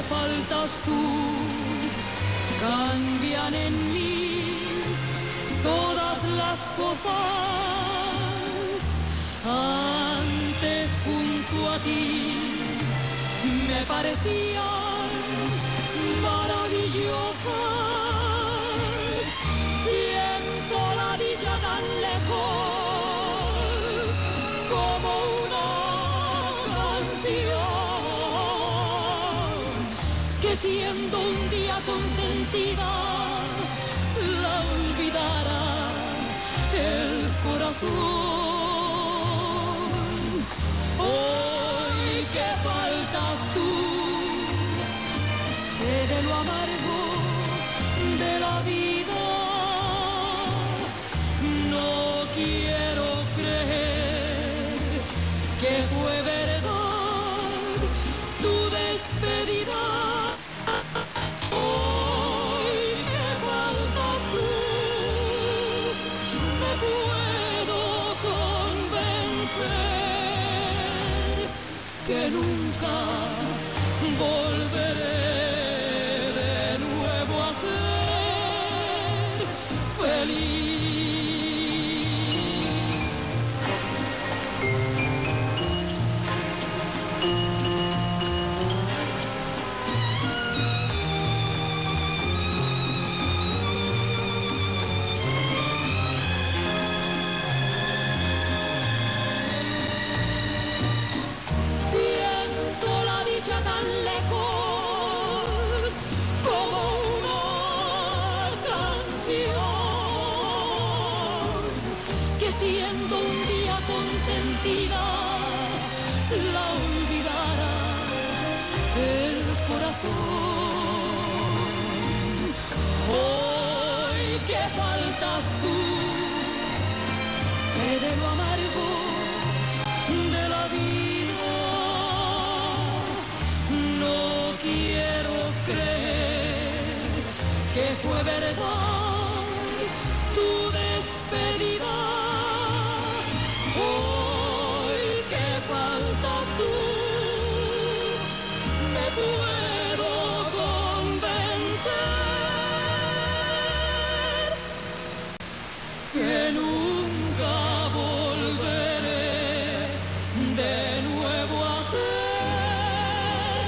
faltas tú, cambian en mí todas las cosas. Antes junto a ti me parecían maravillosas. Siento la dicha tan lejos como una canción que siendo un día consentida la olvidara el corazón. Hoy que faltas tú, sé de lo amargo de la vida. No quiero creer que fue verdad tu despedida. Hoy que faltas tú, me puedo convencer que nunca volveré de nuevo a ser feliz. Siento la dicha tan lejos como una canción que siendo un día consentida la olvidara el corazón. Hoy que faltas tú, sé de lo amargo de la vida. No quiero creer que fue verdad tu despedida. Hoy que faltas tú, me puedo convencer que nunca volveré de nuevo a ser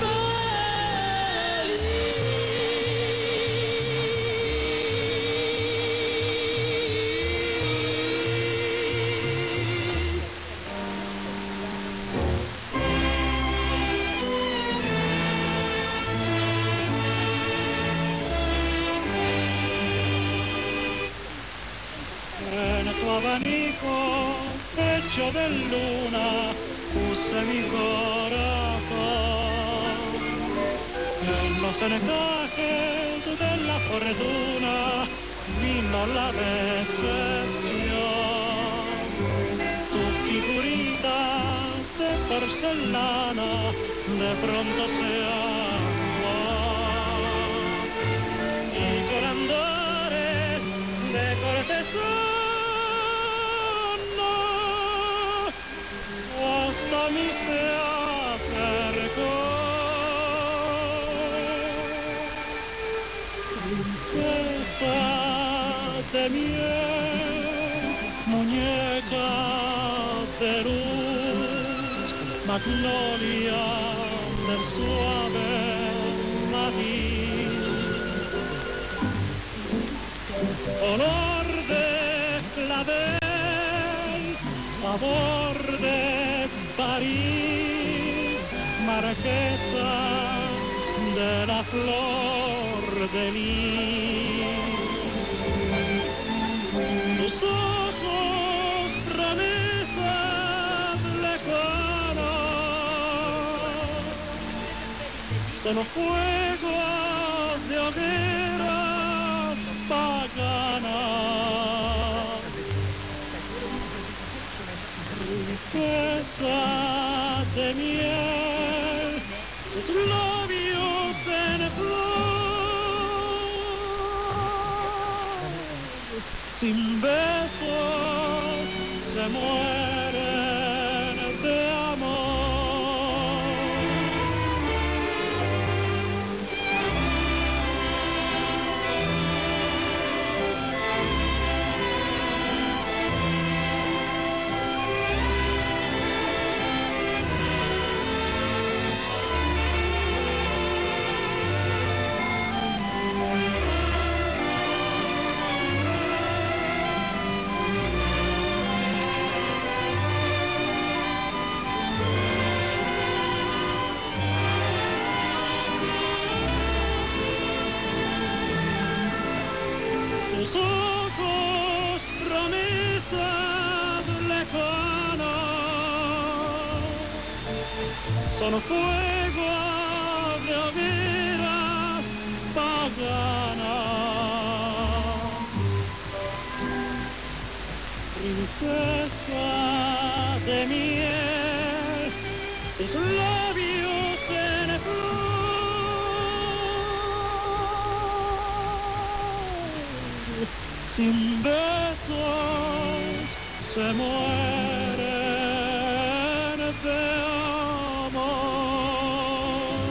En tu abanico hecho de luna puse mi corazón. En los encajes de la fortuna vino la decepción. Tu figurita de porcelana de pronto se aguó. Y con andores de cortesana hasta mí se acercó. Princesa de miel, muñeca de luz, magnolia de suave matiz, olor de clavel, sabor de París, marquesa de la flor de lis. Tus ojos, promesas lejanas, son fuegos de hogueras paganas. Princesa de miel, tus labios en flor, sin besos se mueren de amor. como fuego de hogueras paganas. Princesa de miel, tus labios en flor, sin besos se mueren de amor.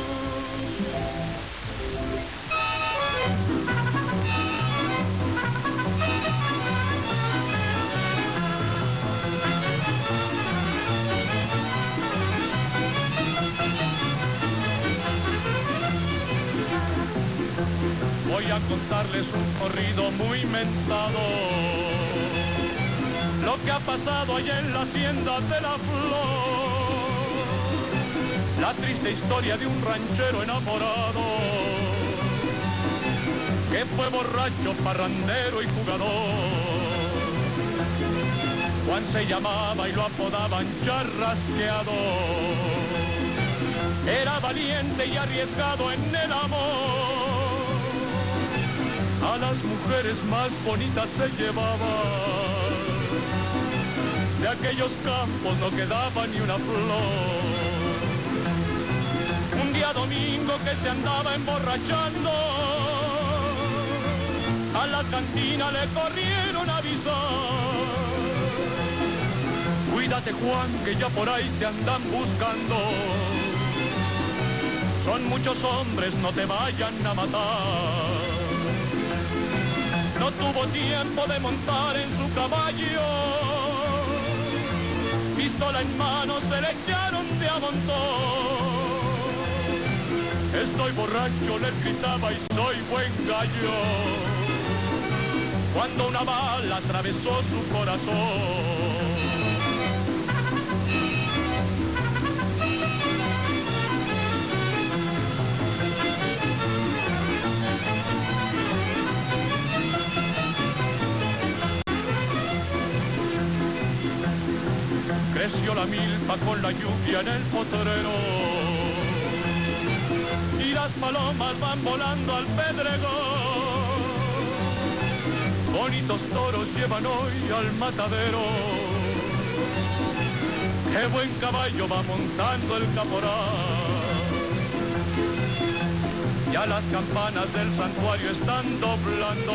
Voy a contarles un corrido muy mentado, lo que ha pasado allá en la hacienda de la Flor, la triste historia de un ranchero enamorado, que fue borracho, parrandero y jugador. Juan se llamaba y lo apodaban Charrasqueado, era valiente y arriesgado en el amor. A las mujeres más bonitas se llevaba, de aquellos campos no quedaba ni una flor. Un día domingo que se andaba emborrachando, a la cantina le corrieron a avisar: cuídate, Juan, que ya por ahí te andan buscando. Son muchos hombres, no te vayan a matar. No tuvo tiempo de montar en su caballo, pistola en mano se le echaron de a montón. Estoy borracho, les gritaba, y soy buen gallo, cuando una bala atravesó su corazón. Creció la milpa con la lluvia en el potrero, y las palomas van volando al pedregón. Bonitos toros llevan hoy al matadero, qué buen caballo va montando el caporal. Ya las campanas del santuario están doblando,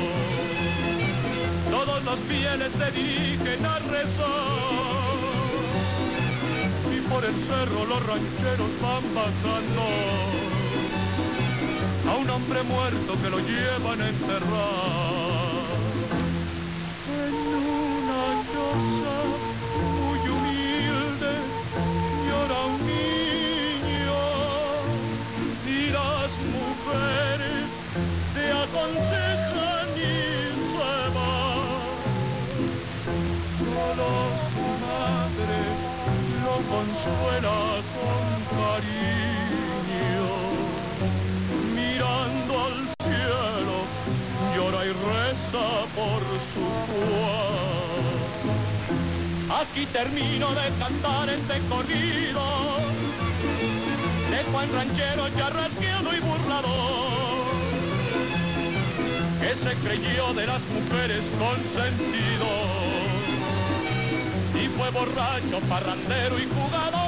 todos los fieles se dirigen a rezar. Y por el cerro los rancheros van bajando a un hombre muerto que lo llevan a enterrar. En una choza muy humilde llora un niño, y las mujeres se aconsejan y se van. Solo su madre lo consuela con cariño, mirando al cielo, llora y reza por su Juan. Aquí termino de cantar este corrido de Juan ranchero, charrasqueado y burlador, que se creyó de las mujeres consentido, y fue borracho, parrandero y jugador.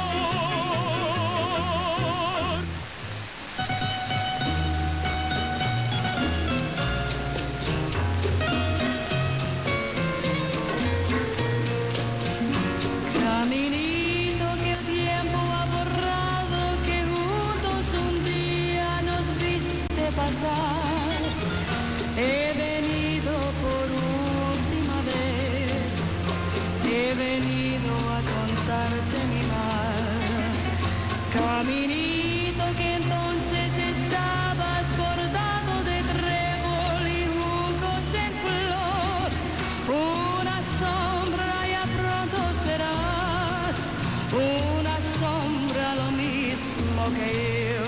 Caminito que el tiempo ha borrado, que juntos un día nos viste pasar. He venido por última vez, he venido a contarte mi mal. Caminito que entonces estabas bordado de trébol y juncos en flor. Una sombra ya pronto serás, una sombra lo mismo que yo.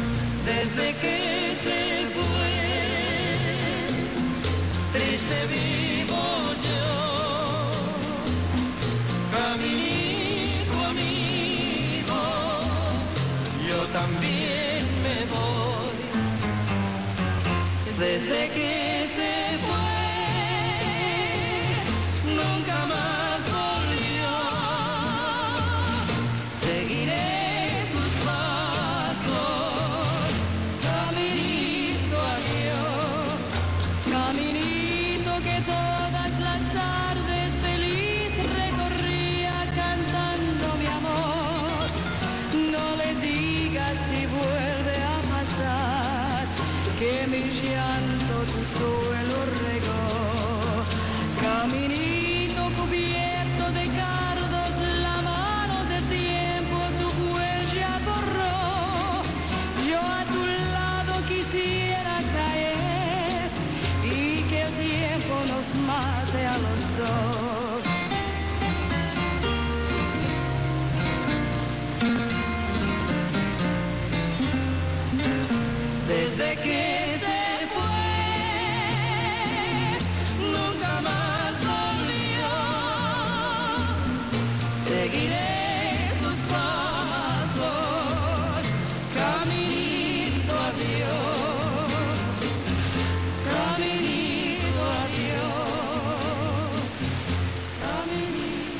Desde que se fue, triste vida. seguiré tus pasos, caminito a Dios, caminito a Dios, caminito.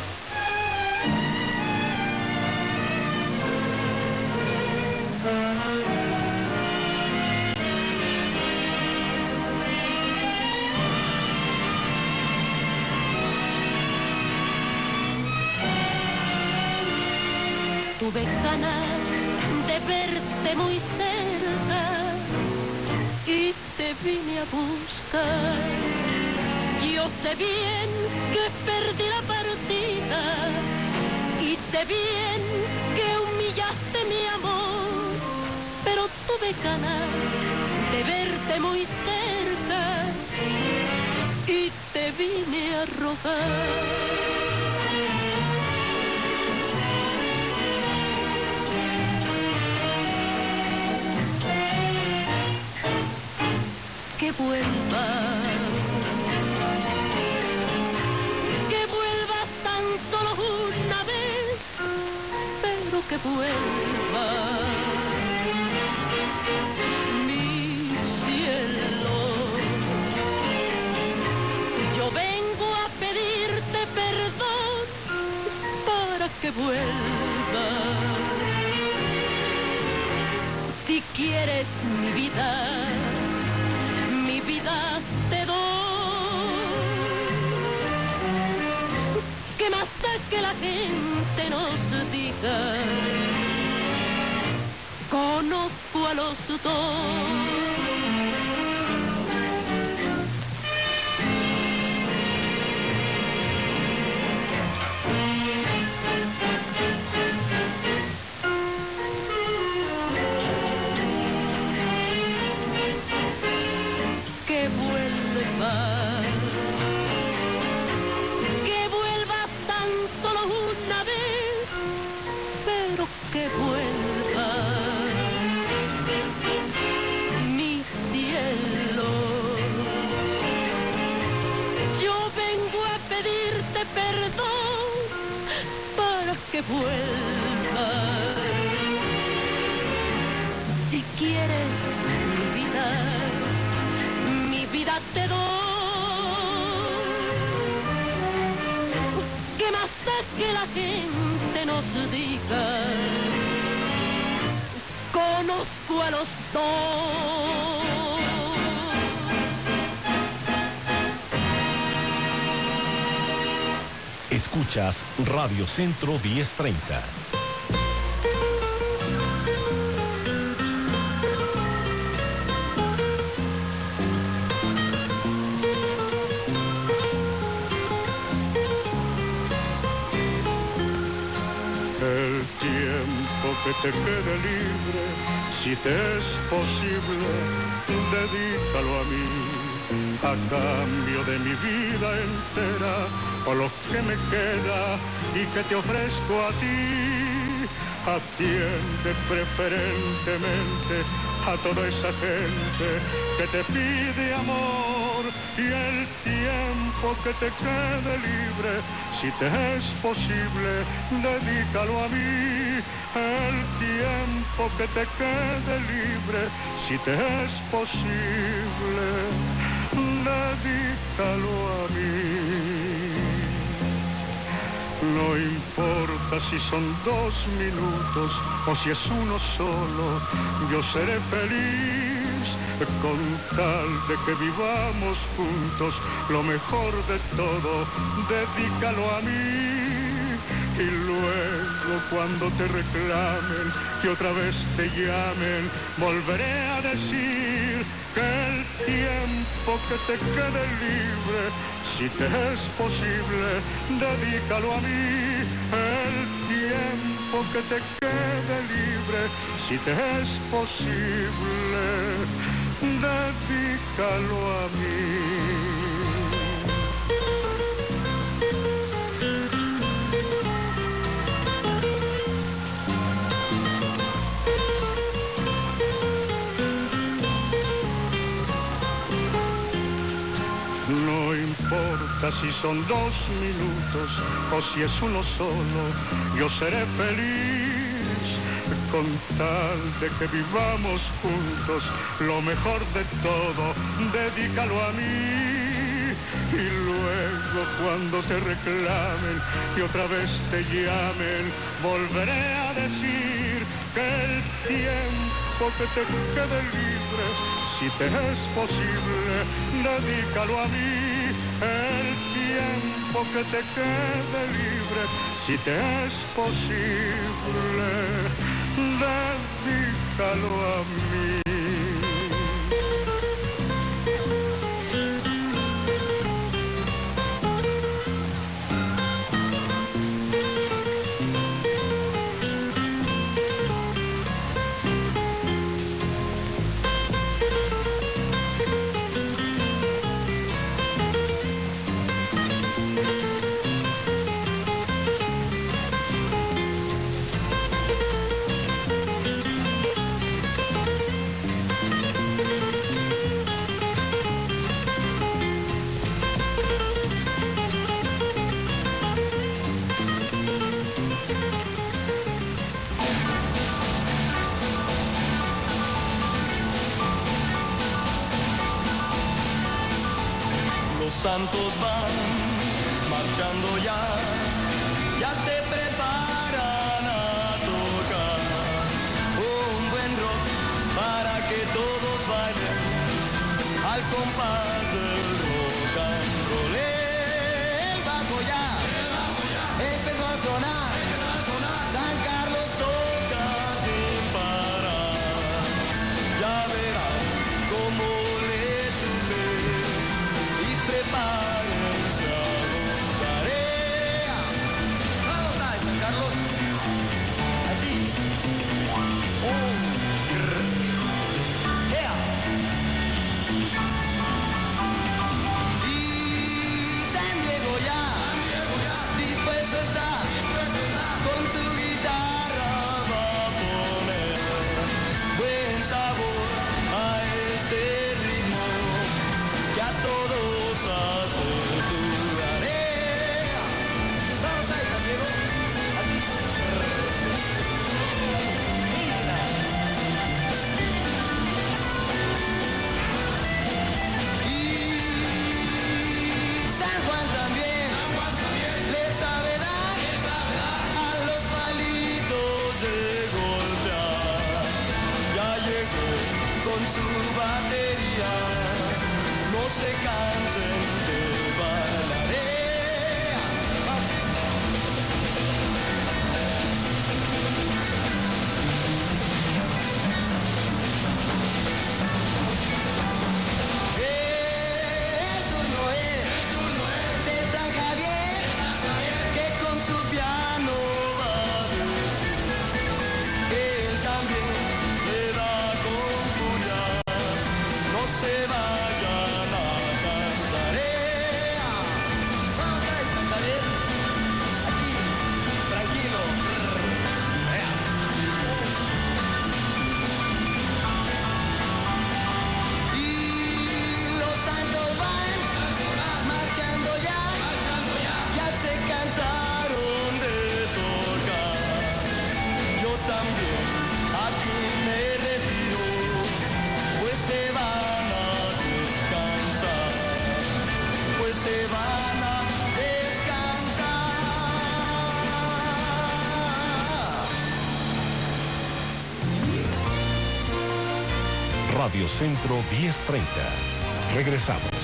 Tuve ganas de verte muy cerca y te vine a buscar. Yo sé bien que perdí la partida y sé bien que humillaste mi amor, pero tuve ganas de verte muy cerca y te vine a rogar. Que vuelvas tan solo una vez, pero que vuelvas, mi cielo. Yo vengo a pedirte perdón para que vuelvas. Si quieres mi vida te doy, que más da que la gente nos diga, conozco a los dos. Que vuelvas tan solo una vez, pero que vuelvas, mi cielo. Yo vengo a pedirte perdón para que vuelvas. Si quieres mi vida te doy, que más da que la gente nos diga, conozco a los dos. Escuchas Radio Centro 1030. Que te quede libre, si te es posible, dedícalo a mí, a cambio de mi vida entera, o lo que me queda y que te ofrezco a ti. Atiende preferentemente a toda esa gente que te pide amor, y el tiempo que te quede libre, si te es posible, dedícalo a mí. El tiempo que te quede libre, si te es posible, dedícalo a mí. No importa si son 2 minutos o si es uno solo, yo seré feliz con tal de que vivamos juntos. Lo mejor de todo, dedícalo a mí. Y luego cuando te reclamen, que otra vez te llamen, volveré a decir que el tiempo que te quede libre, si te es posible, dedícalo a mí. El tiempo que te quede libre, si te es posible, dedícalo a mí. No No importa si son 2 minutos o si es uno solo, yo seré feliz con tal de que vivamos juntos. Lo mejor de todo, dedícalo a mí. Y luego cuando te reclamen y otra vez te llamen, volveré a decir que el tiempo que te quede libre, si te es posible, dedícalo a mí. El tiempo que te quede libre, si te es posible, dedícalo a mí. Santos van marchando ya se preparan a tocar un buen rock para que todos bailen al compás del rock and roll. El bajo ya empezó a sonar, San Carlos toca sin parar, ya verás cómo le sube. Prepárense a gozar. Vamos a San Carlos. Así. Y San Diego ya dispuesto está, con su guitarra va a poner buen sabor a este ritmo que a todos hace sudar. Vamos ahí, San Diego. Así. Y San Juan también le sabe dar a los palitos de golpear. Ya llegó con su batería, no se cansen de bailar. El turno es de San Javier, que con su piano va a decir. Él también le da con furia, no se vayan a cansar. Vamos a ver, San Javier. Aquí, tranquilo. Y los santos van marchando ya se cansaron de tocar. Yo también aquí me retiro, pues se van a descansar, pues se van a descansar. Radio Centro 1030. Regresamos.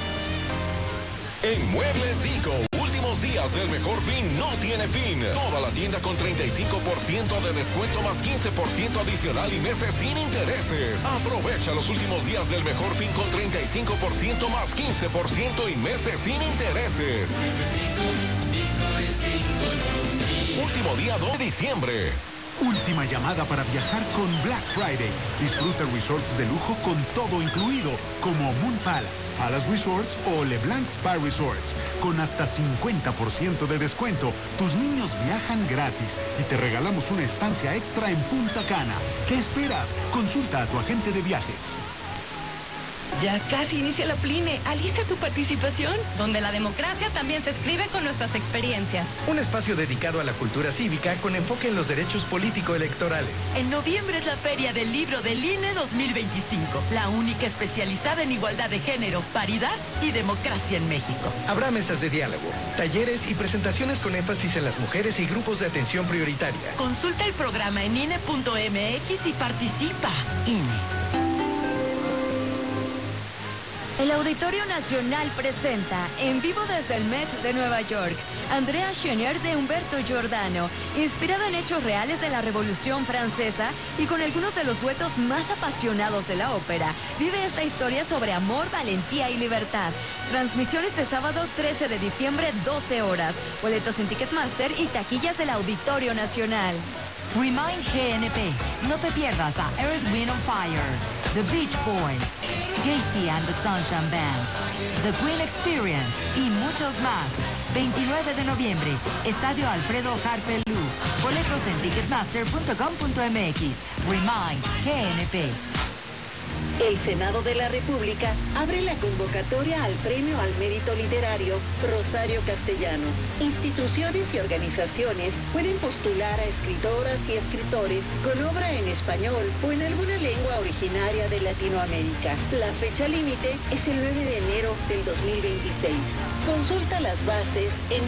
En Muebles Dico, últimos días del mejor fin no tiene fin. Toda la tienda con 35% de descuento más 15% adicional y meses sin intereses. Aprovecha los últimos días del mejor fin con 35% más 15% y meses sin intereses. Último día 2 de diciembre. Última llamada para viajar con Black Friday. Disfruta resorts de lujo con todo incluido, como Moon Palace, Palace Resorts o LeBlanc Spa Resorts. Con hasta 50% de descuento, tus niños viajan gratis y te regalamos una estancia extra en Punta Cana. ¿Qué esperas? Consulta a tu agente de viajes. Ya casi inicia la PLINE. Alista tu participación. Donde la democracia también se escribe con nuestras experiencias. Un espacio dedicado a la cultura cívica con enfoque en los derechos político-electorales. En noviembre es la Feria del Libro del INE 2025. La única especializada en igualdad de género, paridad y democracia en México. Habrá mesas de diálogo, talleres y presentaciones con énfasis en las mujeres y grupos de atención prioritaria. Consulta el programa en INE.mx y participa. INE. El Auditorio Nacional presenta, en vivo desde el Met de Nueva York, Andrea Chenier de Humberto Giordano, inspirada en hechos reales de la Revolución Francesa y con algunos de los duetos más apasionados de la ópera. Vive esta historia sobre amor, valentía y libertad. Transmisiones de sábado 13 de diciembre, 12 horas. Boletos en Ticketmaster y taquillas del Auditorio Nacional. Remind GNP. No te pierdas a Earth, Wind & Fire, The Beach Boys, JC and the Sunshine Band, The Queen Experience y muchos más. 29 de noviembre, Estadio Alfredo Harpe Lu. Boletos en ticketmaster.com.mx. Remind GNP. El Senado de la República abre la convocatoria al Premio al Mérito Literario Rosario Castellanos. Instituciones y organizaciones pueden postular a escritoras y escritores con obra en español o en alguna lengua originaria de Latinoamérica. La fecha límite es el 9 de enero del 2026. Consulta las bases en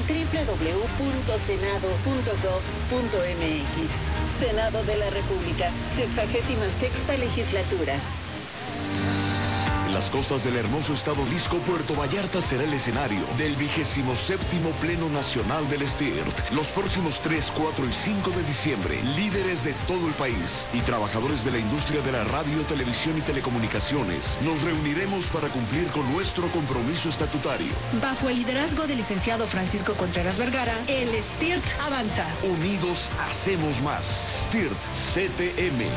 www.senado.gov.mx. Senado de la República, 66ª Legislatura. En las costas del hermoso estado Lisco, Puerto Vallarta será el escenario del 27º Pleno Nacional del STIRT. Los próximos 3, 4 y 5 de diciembre, líderes de todo el país y trabajadores de la industria de la radio, televisión y telecomunicaciones, nos reuniremos para cumplir con nuestro compromiso estatutario. Bajo el liderazgo del licenciado Francisco Contreras Vergara, el STIRT avanza. Unidos hacemos más. STIRT CTM.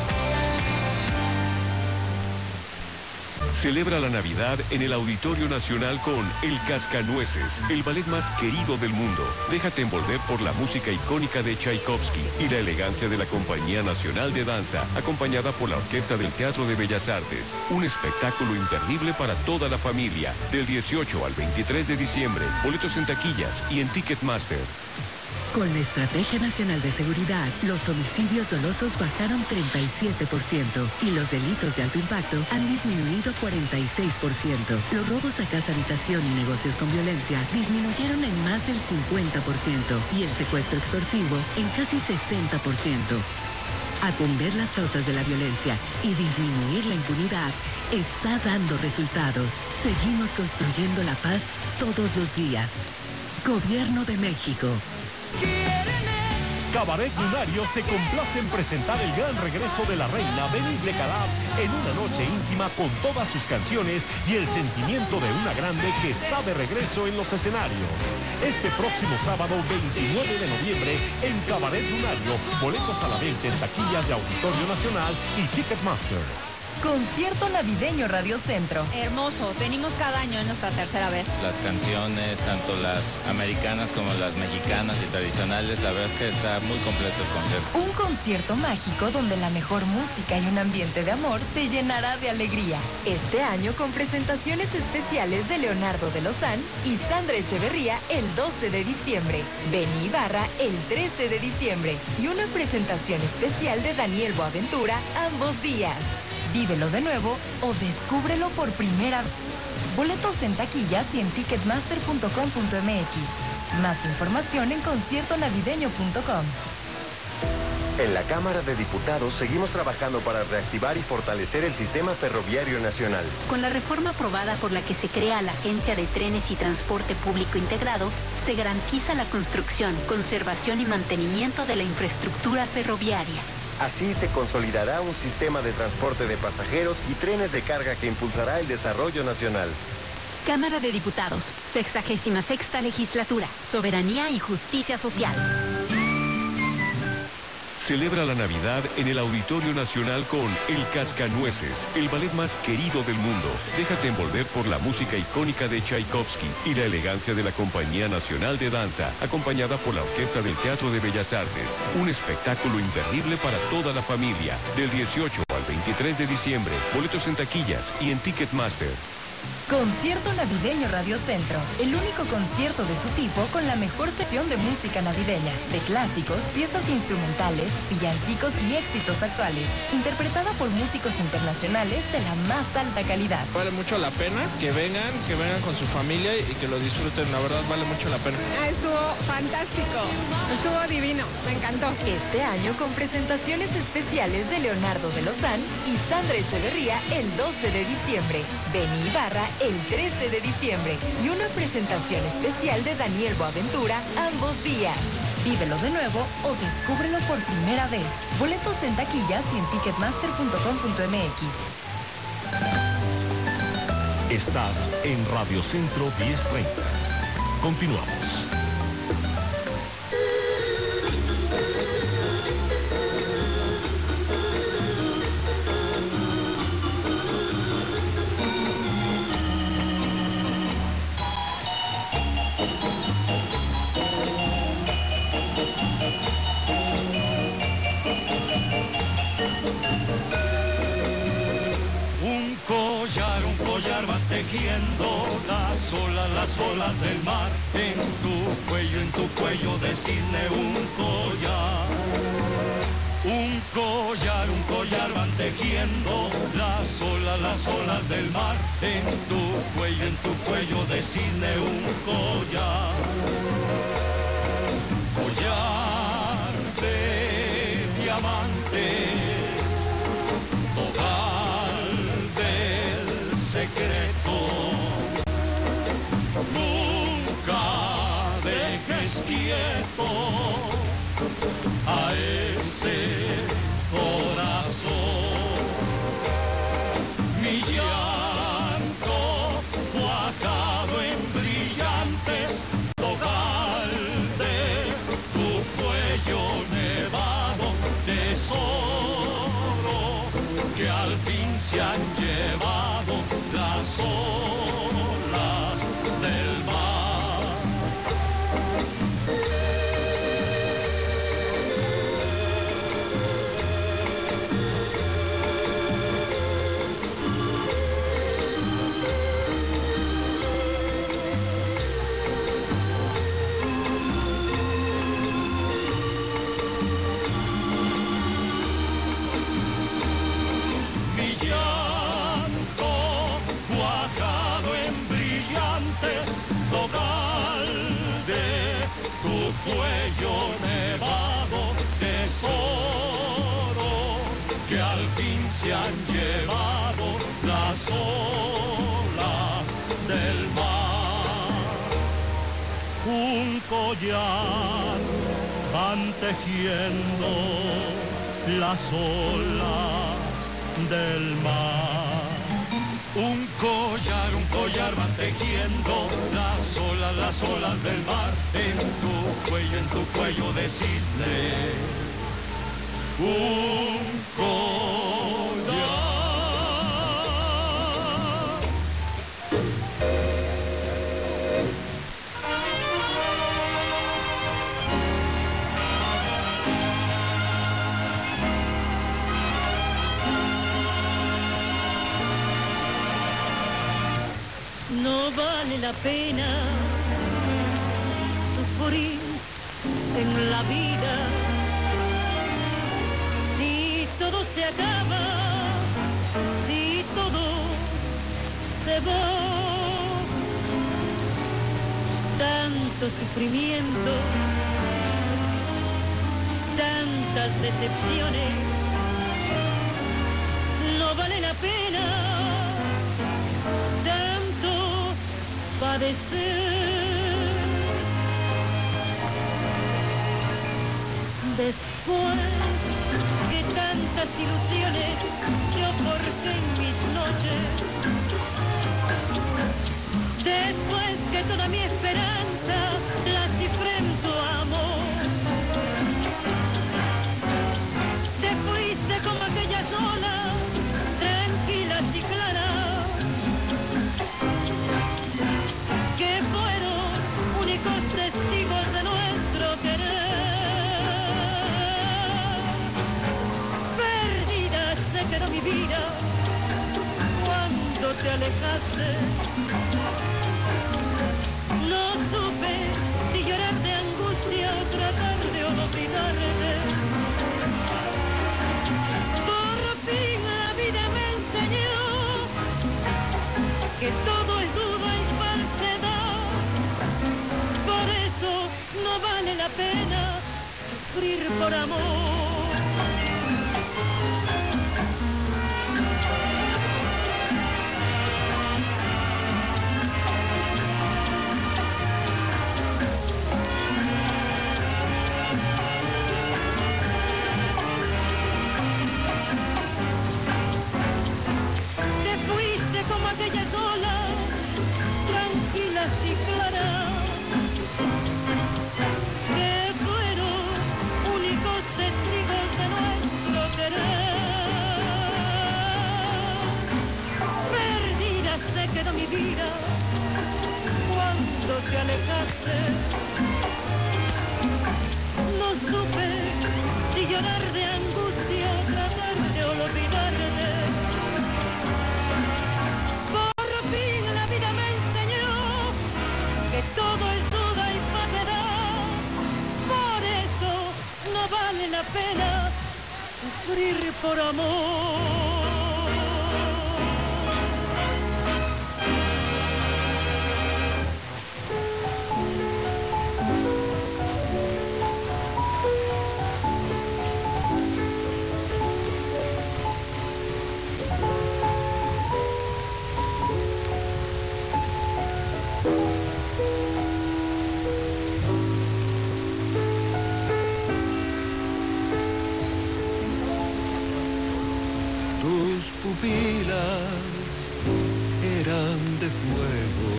Celebra la Navidad en el Auditorio Nacional con El Cascanueces, el ballet más querido del mundo. Déjate envolver por la música icónica de Tchaikovsky y la elegancia de la Compañía Nacional de Danza, acompañada por la Orquesta del Teatro de Bellas Artes. Un espectáculo imperdible para toda la familia, del 18 al 23 de diciembre. Boletos en taquillas y en Ticketmaster. Con la Estrategia Nacional de Seguridad, los homicidios dolosos bajaron 37% y los delitos de alto impacto han disminuido 46%. Los robos a casa, habitación y negocios con violencia disminuyeron en más del 50% y el secuestro extorsivo en casi 60%. Atender las causas de la violencia y disminuir la impunidad está dando resultados. Seguimos construyendo la paz todos los días. Gobierno de México. Cabaret Lunario se complace en presentar el gran regreso de la reina Denise Lecalab en una noche íntima con todas sus canciones y el sentimiento de una grande que está de regreso en los escenarios. Este próximo sábado 29 de noviembre en Cabaret Lunario, boletos a la venta en taquillas de Auditorio Nacional y Ticketmaster. Concierto navideño Radio Centro. Hermoso, venimos cada año, en nuestra tercera vez. Las canciones, tanto las americanas como las mexicanas y tradicionales, la verdad es que está muy completo el concierto. Un concierto mágico donde la mejor música y un ambiente de amor te llenará de alegría. Este año con presentaciones especiales de Leonardo de Lozán y Sandra Echeverría el 12 de diciembre, Benny Ibarra el 13 de diciembre y una presentación especial de Daniel Boaventura ambos días. Vívelo de nuevo o descúbrelo por primera vez. Boletos en taquillas y en ticketmaster.com.mx. Más información en conciertonavideño.com. En la Cámara de Diputados seguimos trabajando para reactivar y fortalecer el sistema ferroviario nacional. Con la reforma aprobada por la que se crea la Agencia de Trenes y Transporte Público Integrado, se garantiza la construcción, conservación y mantenimiento de la infraestructura ferroviaria. Así se consolidará un sistema de transporte de pasajeros y trenes de carga que impulsará el desarrollo nacional. Cámara de Diputados, 66ª Legislatura, Soberanía y Justicia Social. Celebra la Navidad en el Auditorio Nacional con El Cascanueces, el ballet más querido del mundo. Déjate envolver por la música icónica de Tchaikovsky y la elegancia de la Compañía Nacional de Danza, acompañada por la Orquesta del Teatro de Bellas Artes. Un espectáculo imperdible para toda la familia, del 18 al 23 23 de diciembre. Boletos en taquillas y en Ticketmaster. Concierto Navideño Radio Centro, el único concierto de su tipo con la mejor sección de música navideña, de clásicos, piezas instrumentales, villancicos y éxitos actuales, interpretada por músicos internacionales de la más alta calidad. Vale mucho la pena que vengan con su familia y que lo disfruten, la verdad vale mucho la pena. Estuvo fantástico, estuvo divino, me encantó. Este año con presentaciones especiales de Leonardo de Lozán y Sandra Echeverría el 12 de diciembre, Benny Ibarra el 13 de diciembre y una presentación especial de Daniel Boaventura ambos días. Vívelo de nuevo o descúbrelo por primera vez. Boletos en taquillas y en ticketmaster.com.mx. Estás en Radio Centro 1030. Continuamos. Un collar va tejiendo las olas del mar. En tu cuello de cisne un collar. Un collar van tejiendo las olas del mar. En tu cuello de cisne un collar. Collar de diamantes, hogar del secreto. Nunca dejes quieto a ese corazón. Mi llanto cuajado en brillantes hogar de tu cuello nevado, tesoro que al fin se han llevado las olas del mar. Mi llanto cuajado en brillantes dogal de tu cuello nevado, tesoro que al fin se han llevado las olas del mar. Un collar van tejiendo las olas del mar. Un collar van tejiendo las olas del mar. En tu cuello de cisne un collar. No vale la pena sufrir en la vida si todo se acaba, si todo se va. Tanto sufrimiento, tantas decepciones, no vale la pena padecer. Después que tantas ilusiones yo forjé en mis noches, después que toda mi esperanza la cifré en tu amor, te fuiste como aquellas olas tranquilas y claras que fueron únicos testigos de nuestro querer. Perdida se quedó mi vida sufrir por amor. Como aquellas olas, tranquilas y claras, que fueron únicos testigos de nuestro querer. Perdida se quedó mi vida cuando te alejaste. No supe si llorar de angustia o tratar de olvidarte. Todo es duda y falsedad, por eso no vale la pena sufrir por amor. Pupilas eran de fuego,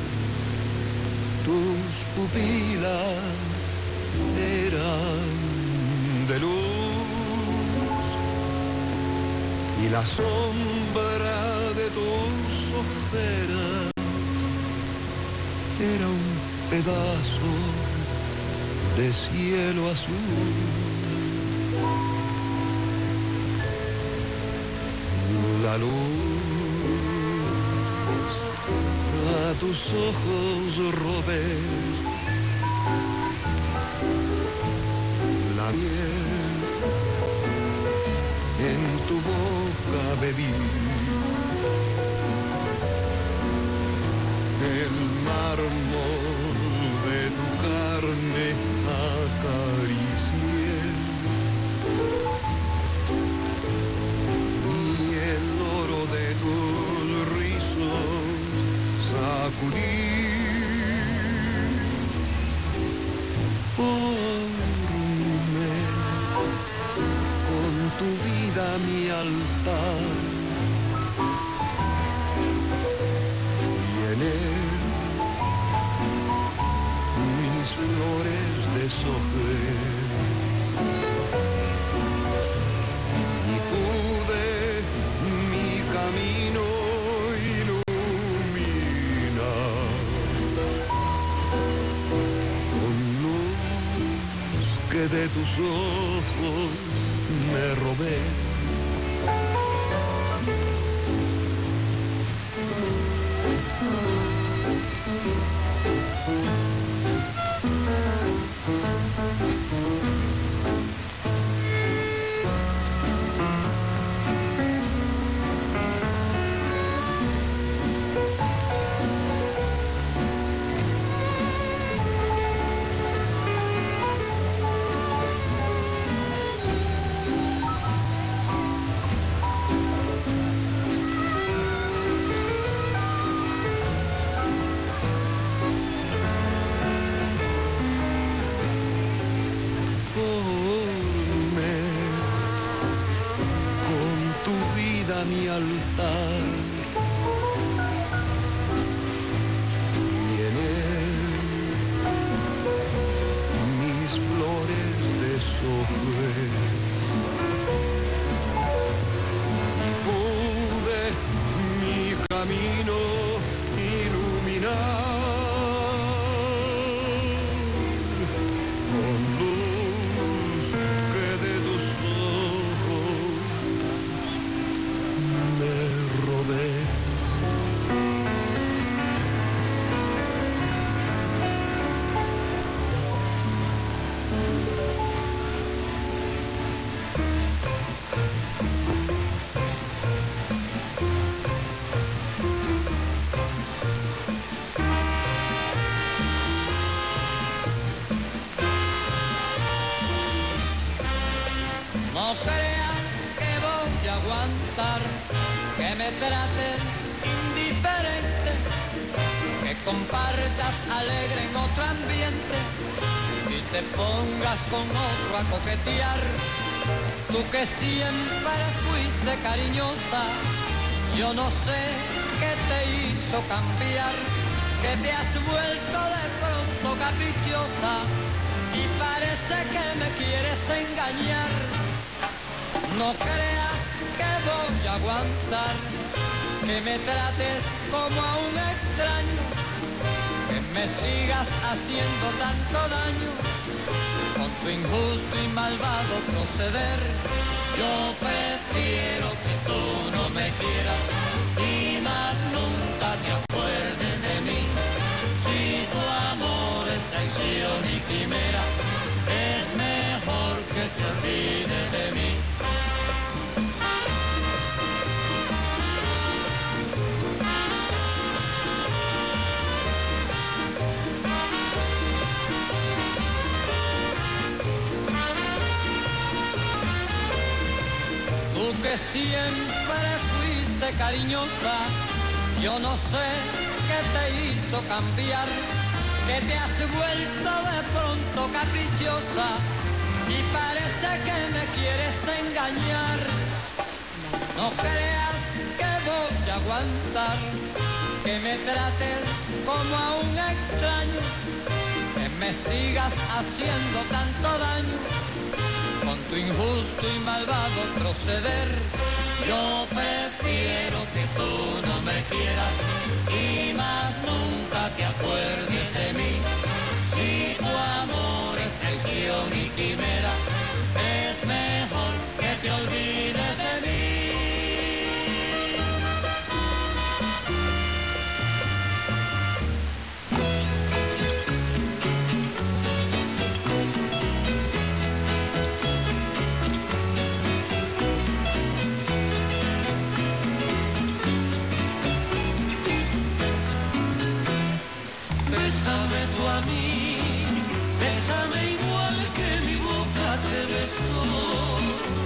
tus pupilas eran de luz, y la sombra de tus ojeras era un pedazo de cielo azul. La luz a tus ojos robé, la miel en tu boca bebí, el mármol de tu carne acaricié. Ponme con tu vida mi altar, y en él mis flores deshojé, y pude mi camino de tus ojos me robé. Mi altar, y en él mis flores deshojé, y pude mi camino iluminar con luz que de tus ojos me partas alegre en otro ambiente y te pongas con otro a coquetear. Tú que siempre fuiste cariñosa, yo no sé qué te hizo cambiar, que te has vuelto de pronto caprichosa y parece que me quieres engañar. No creas que voy a aguantar que me trates como a un extraño, que me sigas haciendo tanto daño con tu injusto y malvado proceder. Yo prefiero que tú no me quieras y más nunca te acuerdes de mí. Si tu amor es traición y quimera, es mejor que te olvides de mí. Tú que siempre fuiste cariñosa, yo no sé qué te hizo cambiar, que te has vuelto de pronto caprichosa y parece que me quieres engañar. No creas que voy a aguantar que me trates como a un extraño, que me sigas haciendo tanto daño con tu injusto y malvado proceder. Yo prefiero que tú no me quieras y más nunca te acuerdes de mí. Si tu amor es traición y quimera, es mejor que te olvides de mí. Bésame tú a mí, bésame igual que mi boca te besó.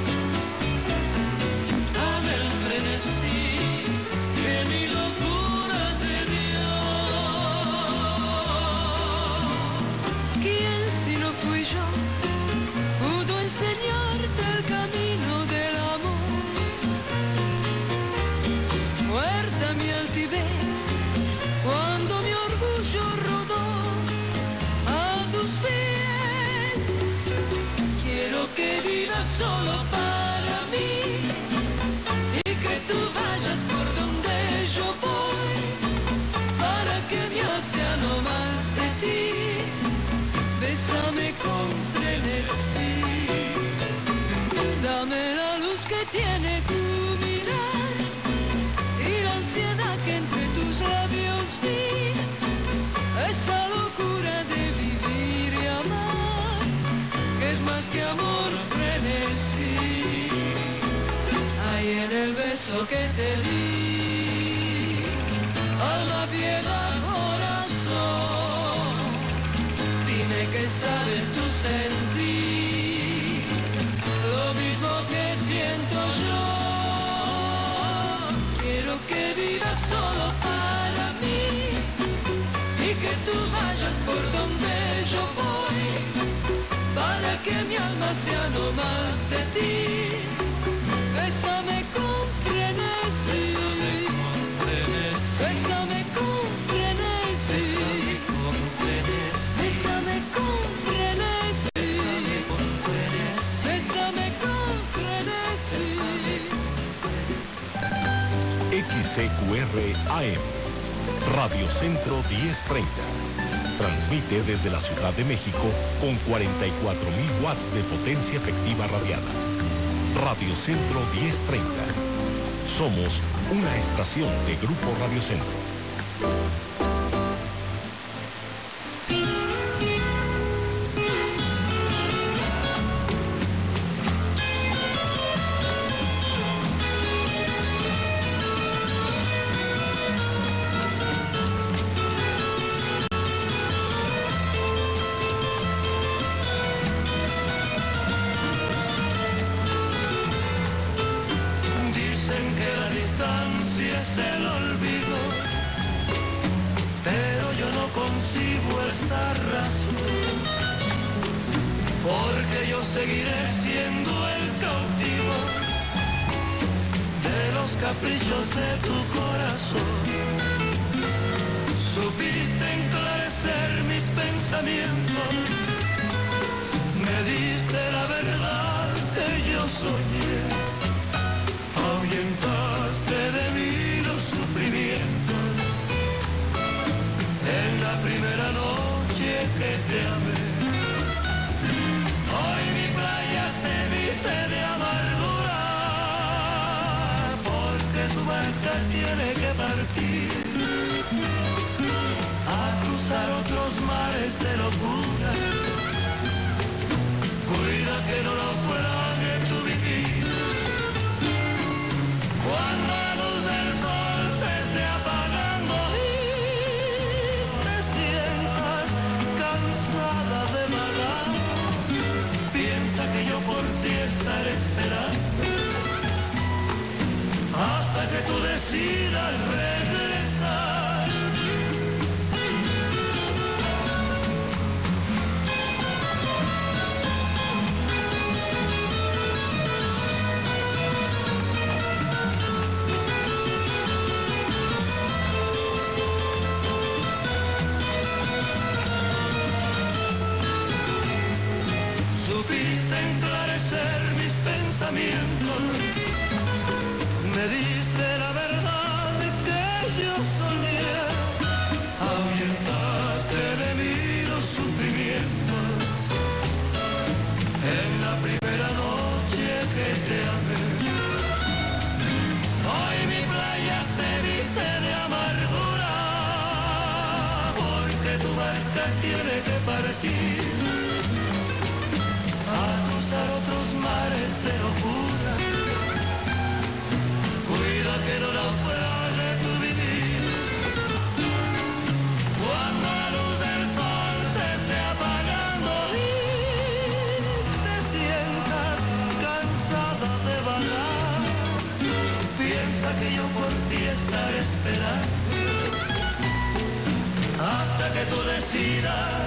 Dame el frenesí que mi locura te dio. ¿Quién si no fui yo pudo enseñarte el camino del amor? Fuerte mi altivez cuando mi orgullo rodó a tus pies. Quiero que vivas solo para mí y que tú vayas por donde yo voy, para que me hacia no más de ti. Bésame con frenesí, dame la luz que tiene tu mirar y la ansiedad que entre tus labios vi, esa locura de vivir y amar, que es más que amor, frenesí. Hay en el beso que te di, alma, piedad, corazón, dime que sabes tú sentir lo mismo que siento yo. Quiero que vivas solo para mí y que tú vayas por donde yo voy, para que mi alma sea no más de ti. Bésame con frenesí, bésame con frenesí, bésame con frenesí, bésame con frenesí. XCQR AM, Radio Centro 1030. Transmite desde la Ciudad de México con 44.000 watts de potencia efectiva radiada. Radio Centro 1030. Somos una estación de Grupo Radio Centro. Dicen que la distancia es el olvido seguiré siendo el cautivo de los caprichos de tu corazón. Supiste enclarecer mis pensamientos, me diste la verdad que yo soñé, ahuyentaste de mí los sufrimientos en la primera noche que te amé. Hoy mi playa se viste de amargura, porque tu barca tiene que partir a cruzar otros mares de locura. Cuida que no naufrague tu vivir. Cuando la luz del sol se esté apagando y te sientas cansada de vagar, piensa que yo por ti estaré esperando hasta que tú decidas regresar. Supiste enclarecer mis pensamientos, me diste la verdad que yo soñé, ahuyentaste de mí los sufrimientos en la primera noche que te amé. Hoy mi playa se viste de amargura, porque tu barca tiene que partir a cruzar otros mares de locura. Cuida que no naufrague tu vivir. Cuando la luz del sol se esté apagando y te sientas cansada de vagar, piensa que yo por ti estaré esperando hasta que tú decidas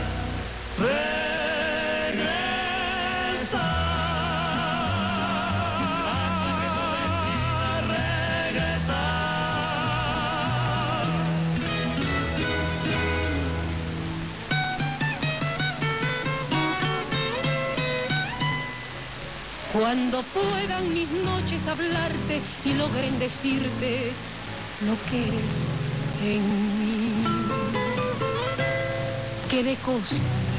Cuando puedan mis noches hablarte y logren decirte lo que eres en mí, que de cosas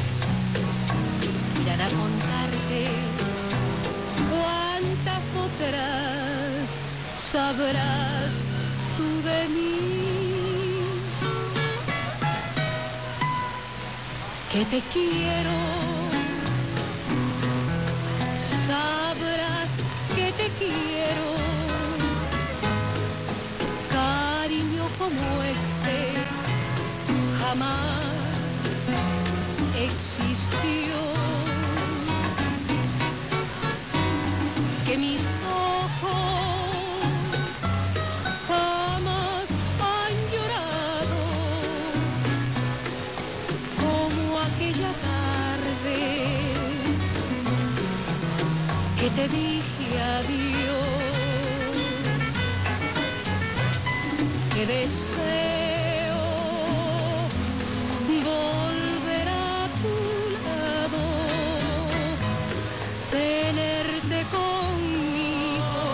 irán a contarte, cuántas otras sabrás tú de mí, que te quiero. Sabrás que te quiero, cariño como este jamás existió, que mis ojos jamás han llorado como aquella tarde que te dije adiós, que deseo volver a tu lado, tenerte conmigo,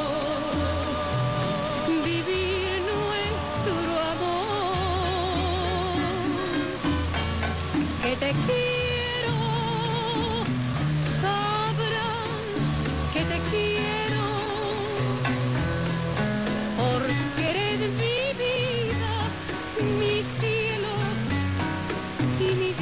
vivir nuestro amor, que te quiero, que te quiero, porque eres mi vida, mi cielo y mi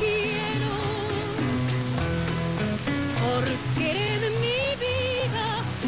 porque eres mi vida,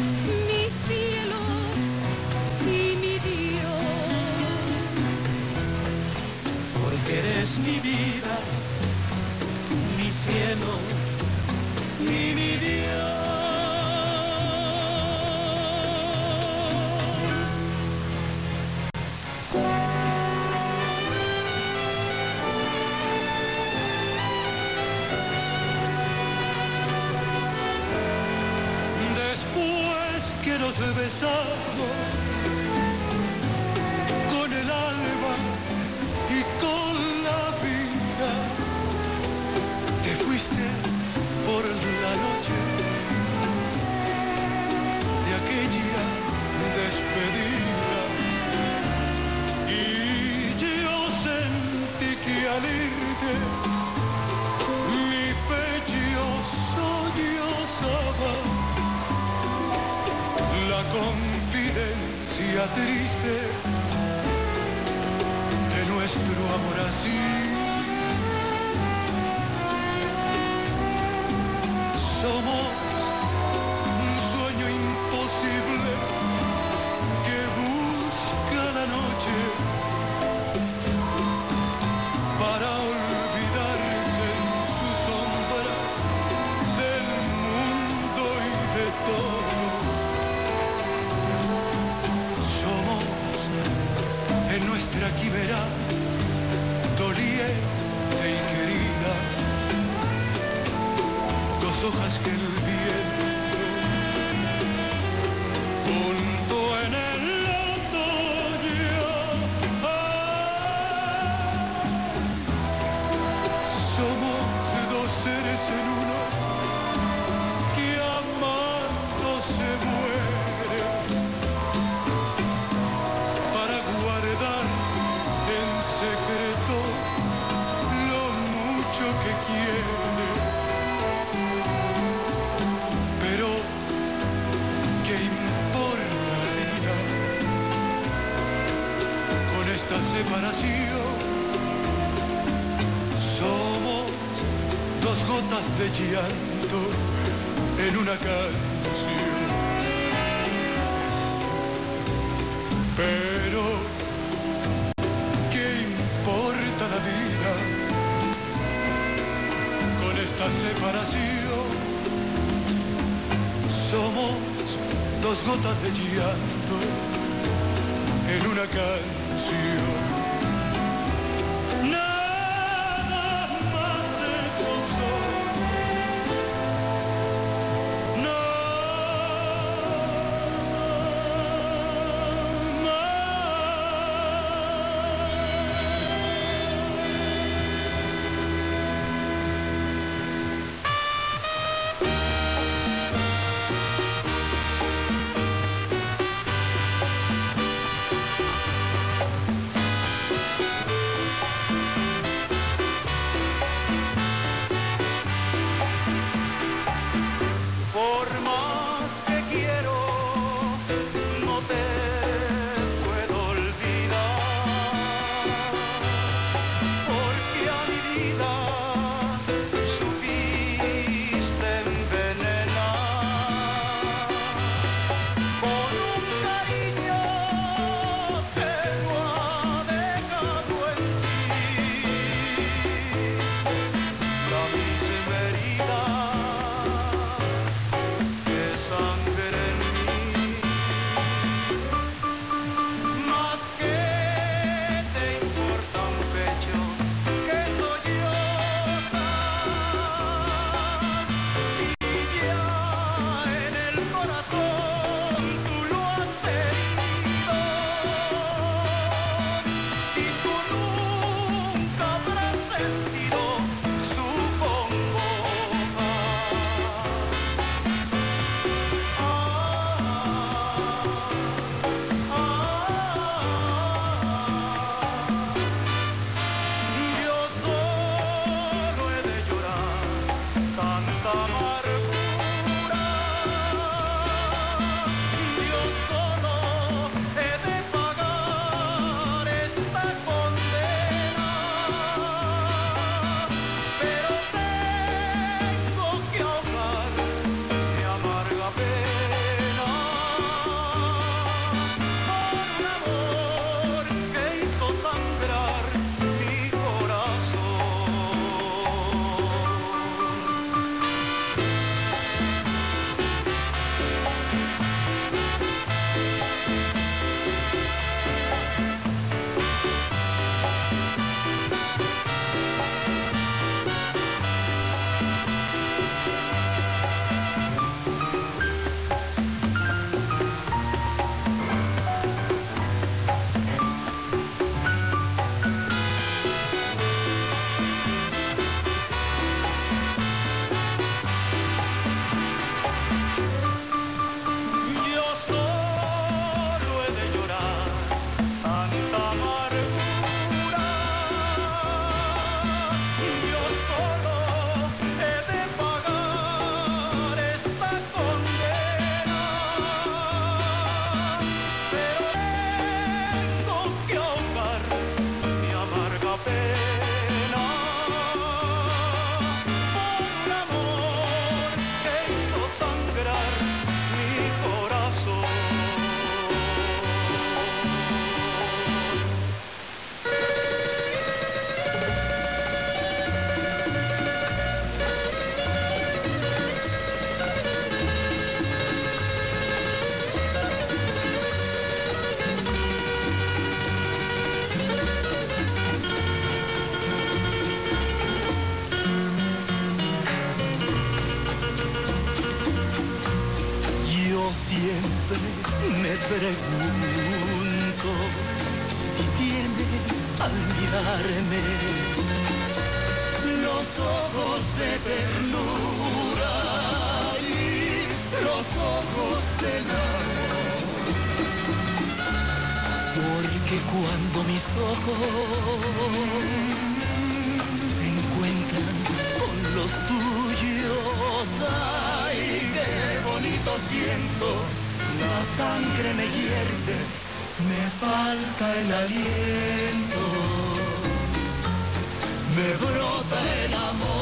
será triste de nuestro amor así. Somos un sueño imposible que busca la noche para olvidarse en sus sombras del mundo y de todo. Somos en nuestra quimera doliente y querida, dos hojas que el viento junto en el otoño. Somos dos seres en uno que amando se mueren para guardar en secreto lo mucho que quiere. Pero ¿qué importa la vida con esta separación? Somos dos gotas de llanto en una canción. Pero ¿qué importa la vida con esta separación? Somos dos gotas de llanto en una canción. Nada más eso somos. siempre me pregunto si tienes al mirarme los ojos de ternura y los ojos del amor. Porque cuando mis ojos se encuentran con los tuyos, ay, qué bonito siento, la sangre me hierve, me falta el aliento, me brota el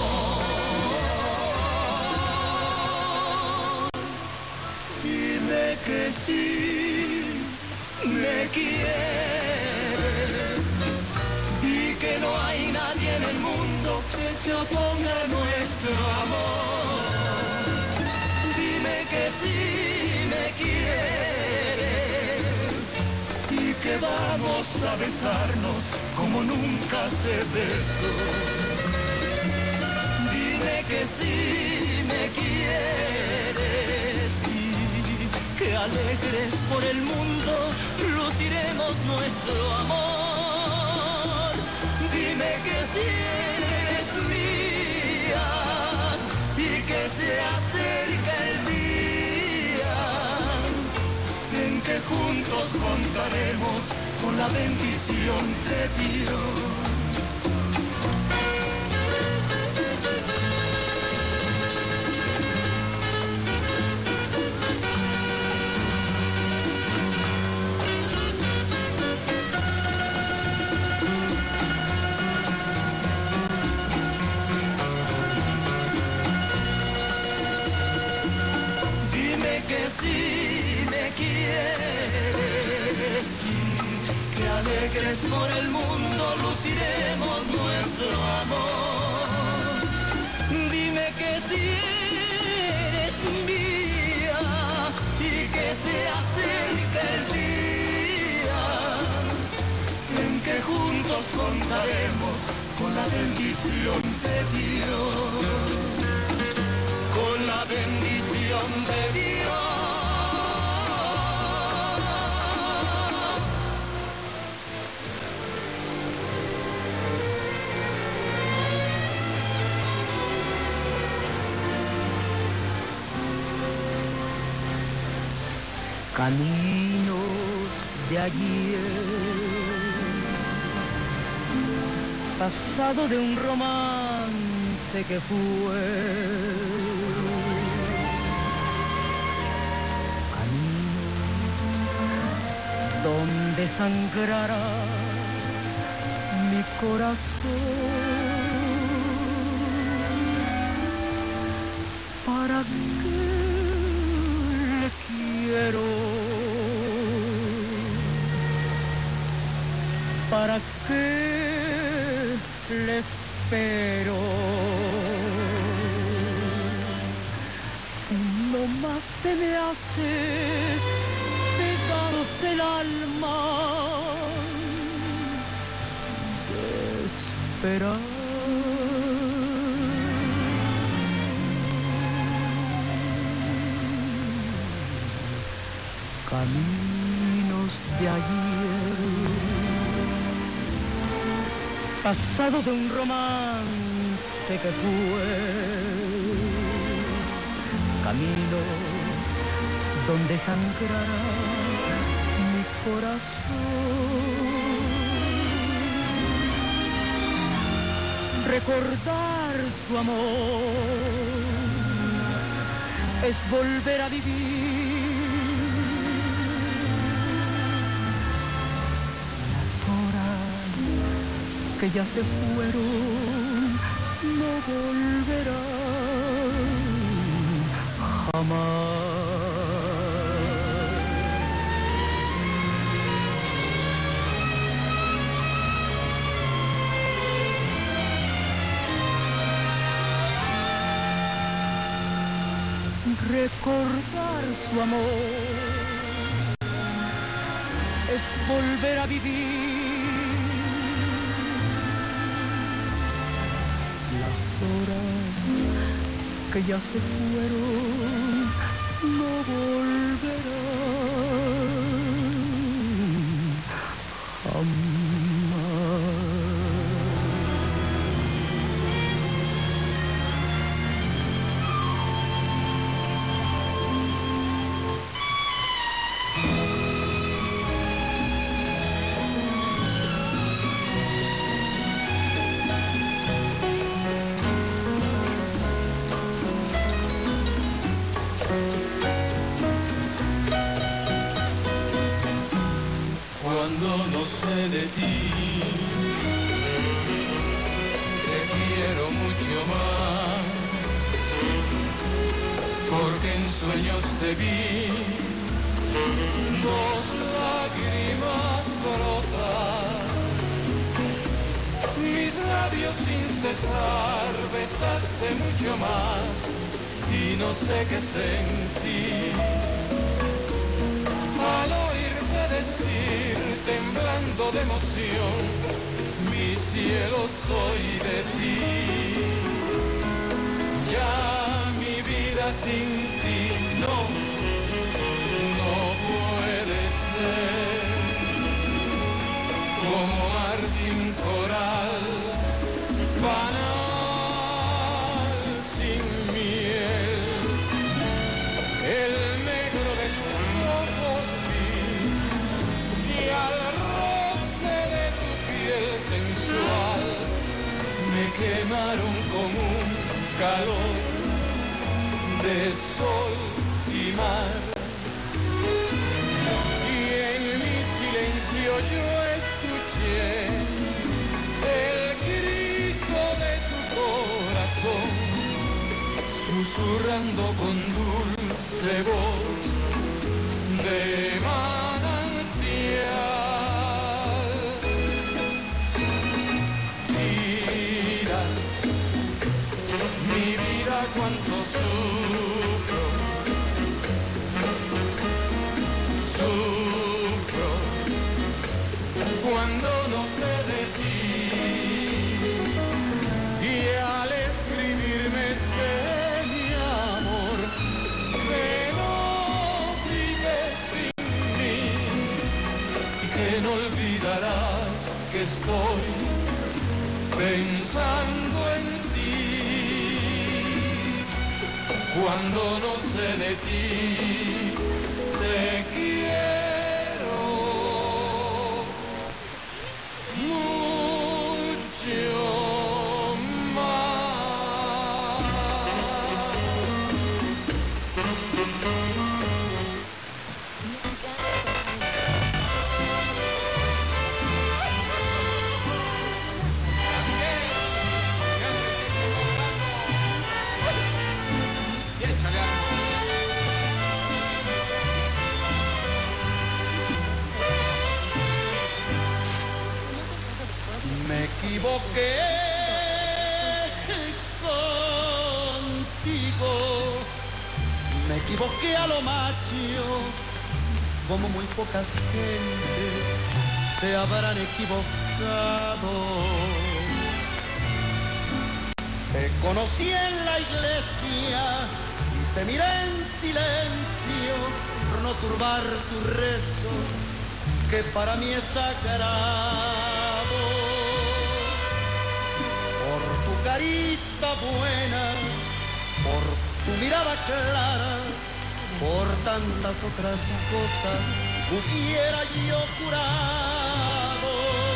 amor. Dime que sí me quieres y que no hay nadie en el mundo que se oponga a nuestro amor. Dime que sí me quieres y que vamos a besarnos como nunca se besó. Dime que sí me quieres y que alegres por el mundo luciremos nuestro amor. Dime que sí eres mía y que se acerca el día en que juntos contaremos con la bendición de Dios. Dime que sí me quieres y que alegres por el mundo luciremos nuestro amor. Dime que sí eres mía y que se acerca el día en que juntos contaremos con la bendición de Dios, con la bendición de Dios. Caminos de ayer, pasado de un romance que fue, caminos donde sangrará mi corazón. ¿Para qué le quiero? ¿Para qué le espero? Si no más se me hace pedazos el alma de esperar. Caminos de ayer, pasado de un romance que fue, caminos donde sangrará mi corazón. Recordar su amor es volver a vivir. Que ya se fueron, no volverán jamás. Recordar su amor es volver a vivir. Horas que ya se fueron, no volverán jamás. Cuando no sé de ti, te quiero mucho más, porque en sueños te vi, dos lágrimas brotar, mis labios sin cesar besaste mucho más, y no sé qué sentir al oírte decir, temblando de emoción, mi cielo soy de ti. Ya mi vida sin ti no puede ser. Como mar sin coral, banal sin miel, el negro de tus ojos vi, y al roce de tu piel sensual me quemaron con un calor de sol y mar. Y en mi silencio yo escuché el grito de tu corazón, susurrando con dulce voz de manantial. Mira, mi vida cuánto sufro, cuando no sé de ti, y al escribirme sé mi amor, que no vives sin mí, y que no olvidarás que estoy pensando en ti. Cuando no sé de ti, te quiero mucho más. Me equivoqué contigo, me equivoqué a lo macho, como muy pocas gentes se habrán equivocado. Te conocí en la iglesia y te miré en silencio por no turbar tu rezo, que para mí es sagrado. Por tu carita buena, por tu mirada clara, por tantas otras cosas hubiera yo jurado.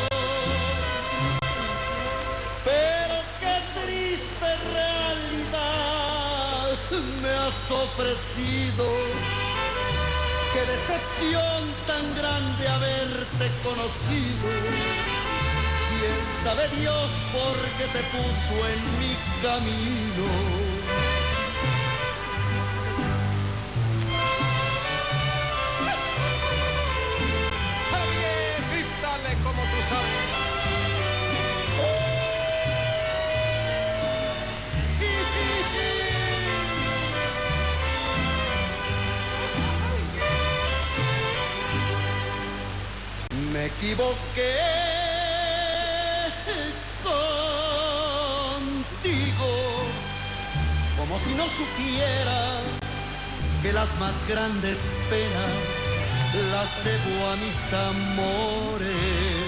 Pero qué triste realidad me has ofrecido, qué decepción tan grande haberte conocido. Quién sabe Dios por qué te puso en mi camino. Javier, grítale como tú sabes. Me equivoqué contigo, como si no supiera que las más grandes penas las debo a mis amores.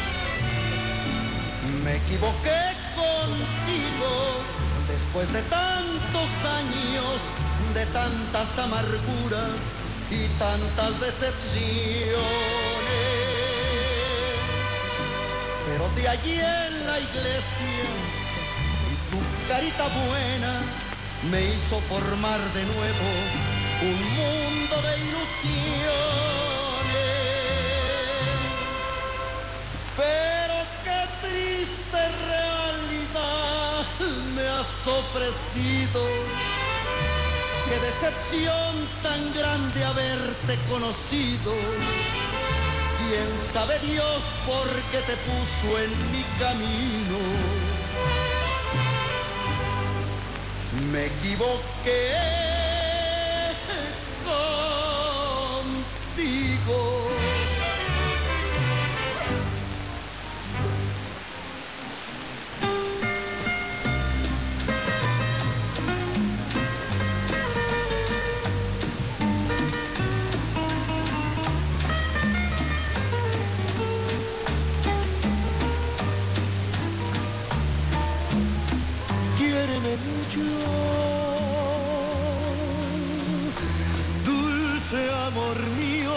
Me equivoqué contigo después de tantos años, de tantas amarguras y tantas decepciones. Pero te hallé en la iglesia y tu carita buena me hizo formar de nuevo un mundo de ilusiones. Pero qué triste realidad me has ofrecido. Qué decepción tan grande haberte conocido. Quién sabe Dios por qué te puso en mi camino. Me equivoqué contigo. Quiéreme mucho, dulce amor mío,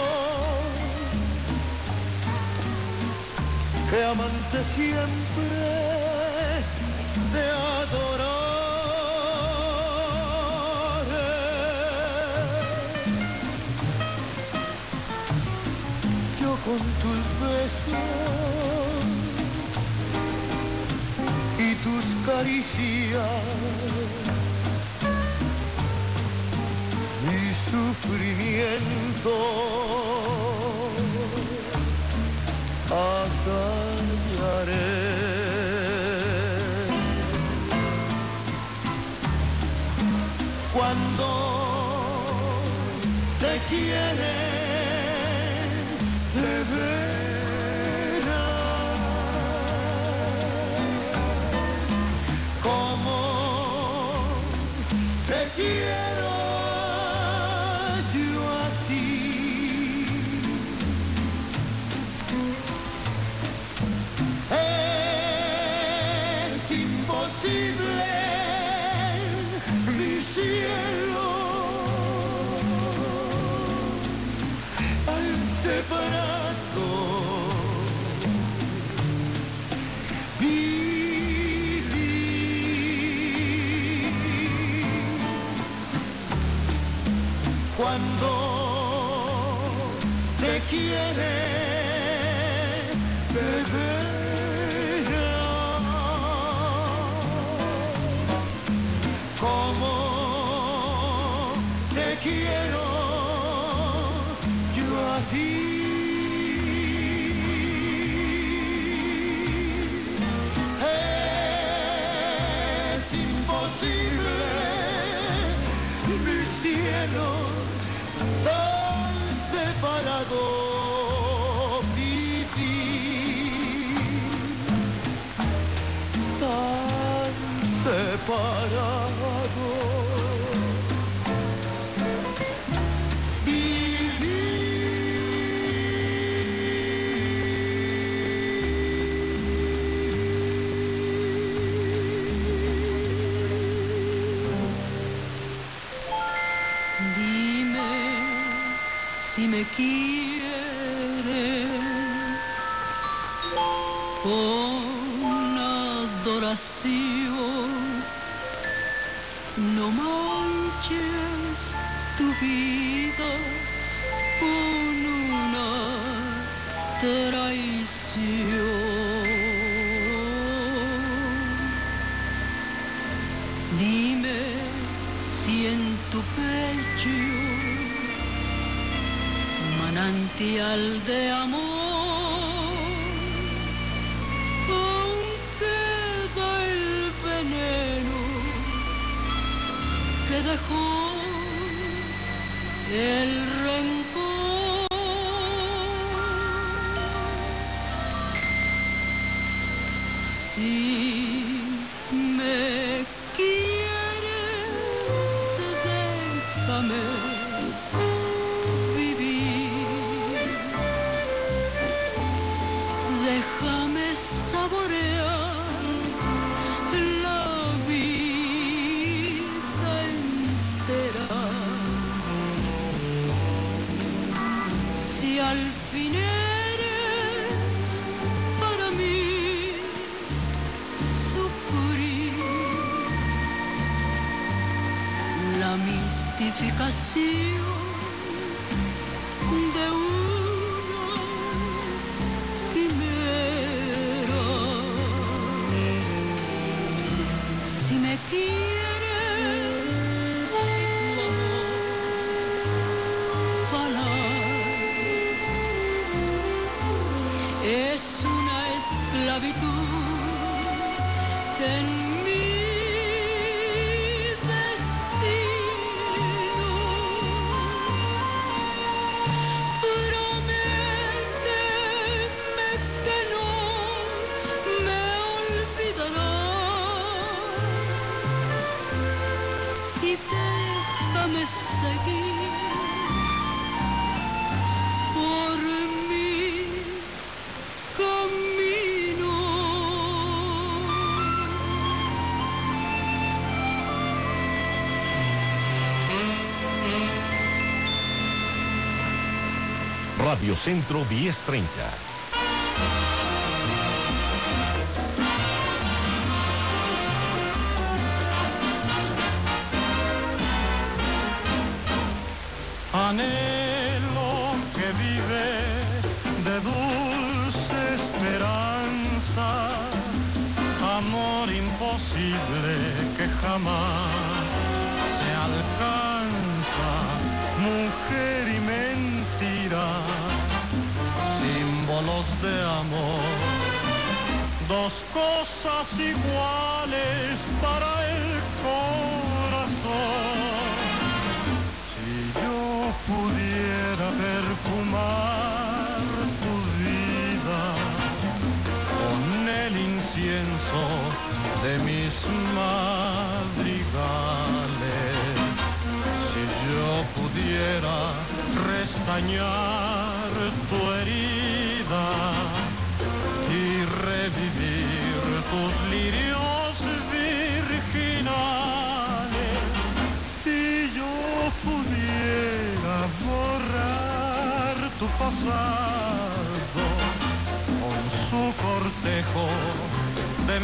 que amante siempre te adoraré. Yo con tus besos y tus caricias, mi sufrimiento acallaré. Cuando te quiere de veras, como te quiero yo a ti. Es imposible, mi cielo, al separado cuando te quiere de veras, como te quiero yo a ti. Es imposible, mi cielo, tan separado vivir, tan separado si me quieres con adoración, no manches tu vida con una traición. Dime si en tu pecho, manantial de amor, aún queda el veneno que dejó el rencor. Si me quieres, déjame fin eres para mí sufrir, la mistificación de una quimera. Si me quieres tu amor falar es una esclavitud en mi destino. Prométeme que no me olvidarás y déjame seguir por mi camino. Radio Centro 1030. Anhelo que vive de dulce esperanza, amor imposible que jamás se alcanza, mujer y mentira, símbolos de amor, dos cosas iguales para el corazón. Pudiera perfumar tu vida con el incienso de mis madrigales, si yo pudiera restañar tu herida y revivir tus lirios virginales, si yo pudiera borrar tu pasado con su cortejo de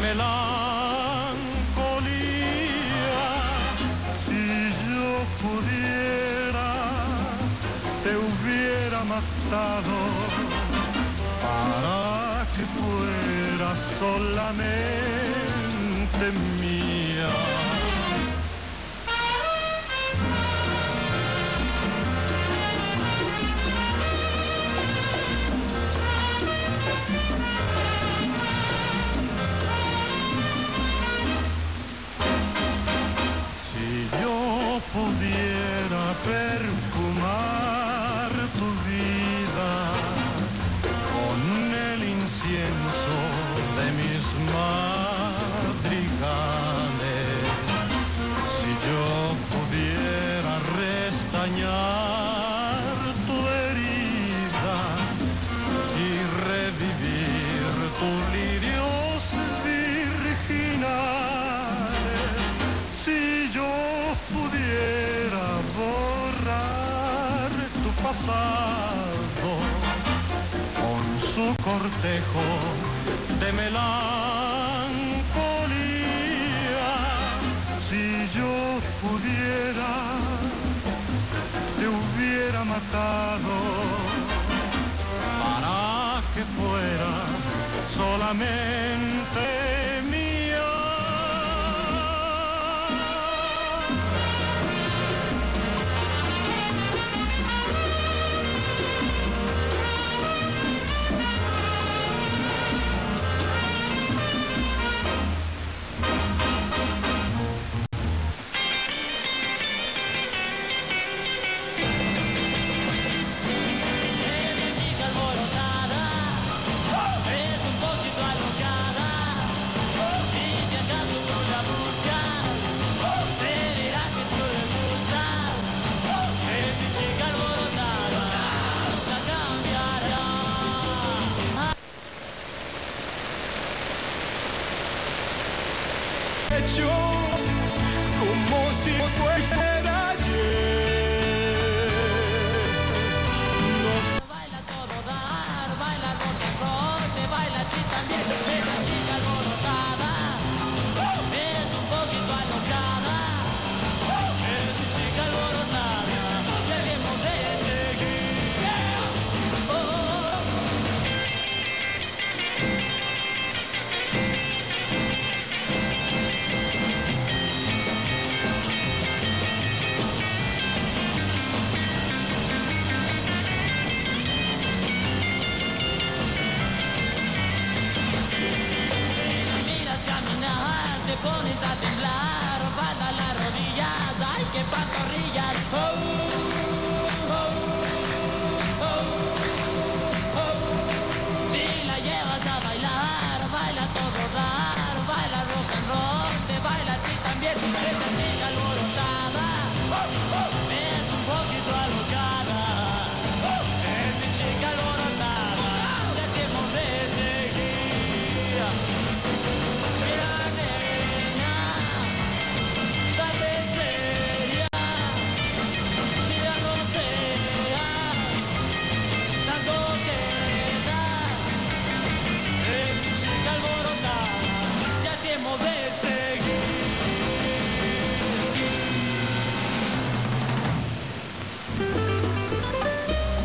melancolía, si yo pudiera te hubiera matado para que fueras solamente mía. Pudiera perfumar tu vida con el incienso de mis madrigales, si yo pudiera restañar tu herida y revivir tus lirios virginales, si yo pudiera borrar tu pasado con su cortejo de melancolía, si yo pudiera te hubiera matado para que fuera solamente mía. Chica alborotada, es un poquito alocada.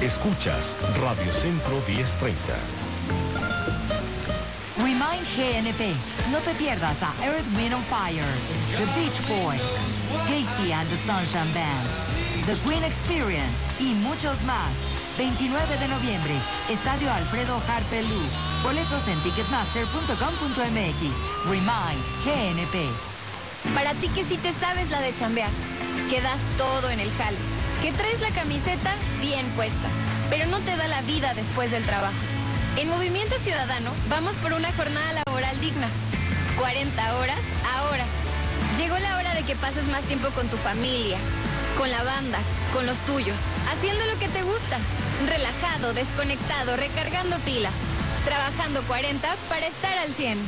Escuchas Radio Centro 1030. Remind GNP. No te pierdas a Earth, Wind and Fire, The Beach Boys, Casey and the Sunshine Band, The Queen Experience y muchos más. 29 de noviembre, Estadio Alfredo Harpelú. Boletos en ticketmaster.com.mx. Remind GNP. Para ti que sí te sabes la de chambear, que das todo en el jale, que traes la camiseta bien puesta, pero no te da la vida después del trabajo. En Movimiento Ciudadano vamos por una jornada laboral digna. 40 horas ahora. Llegó la hora de que pases más tiempo con tu familia, con la banda, con los tuyos, haciendo lo que te gusta, relajado, desconectado, recargando pilas, trabajando 40 para estar al 100.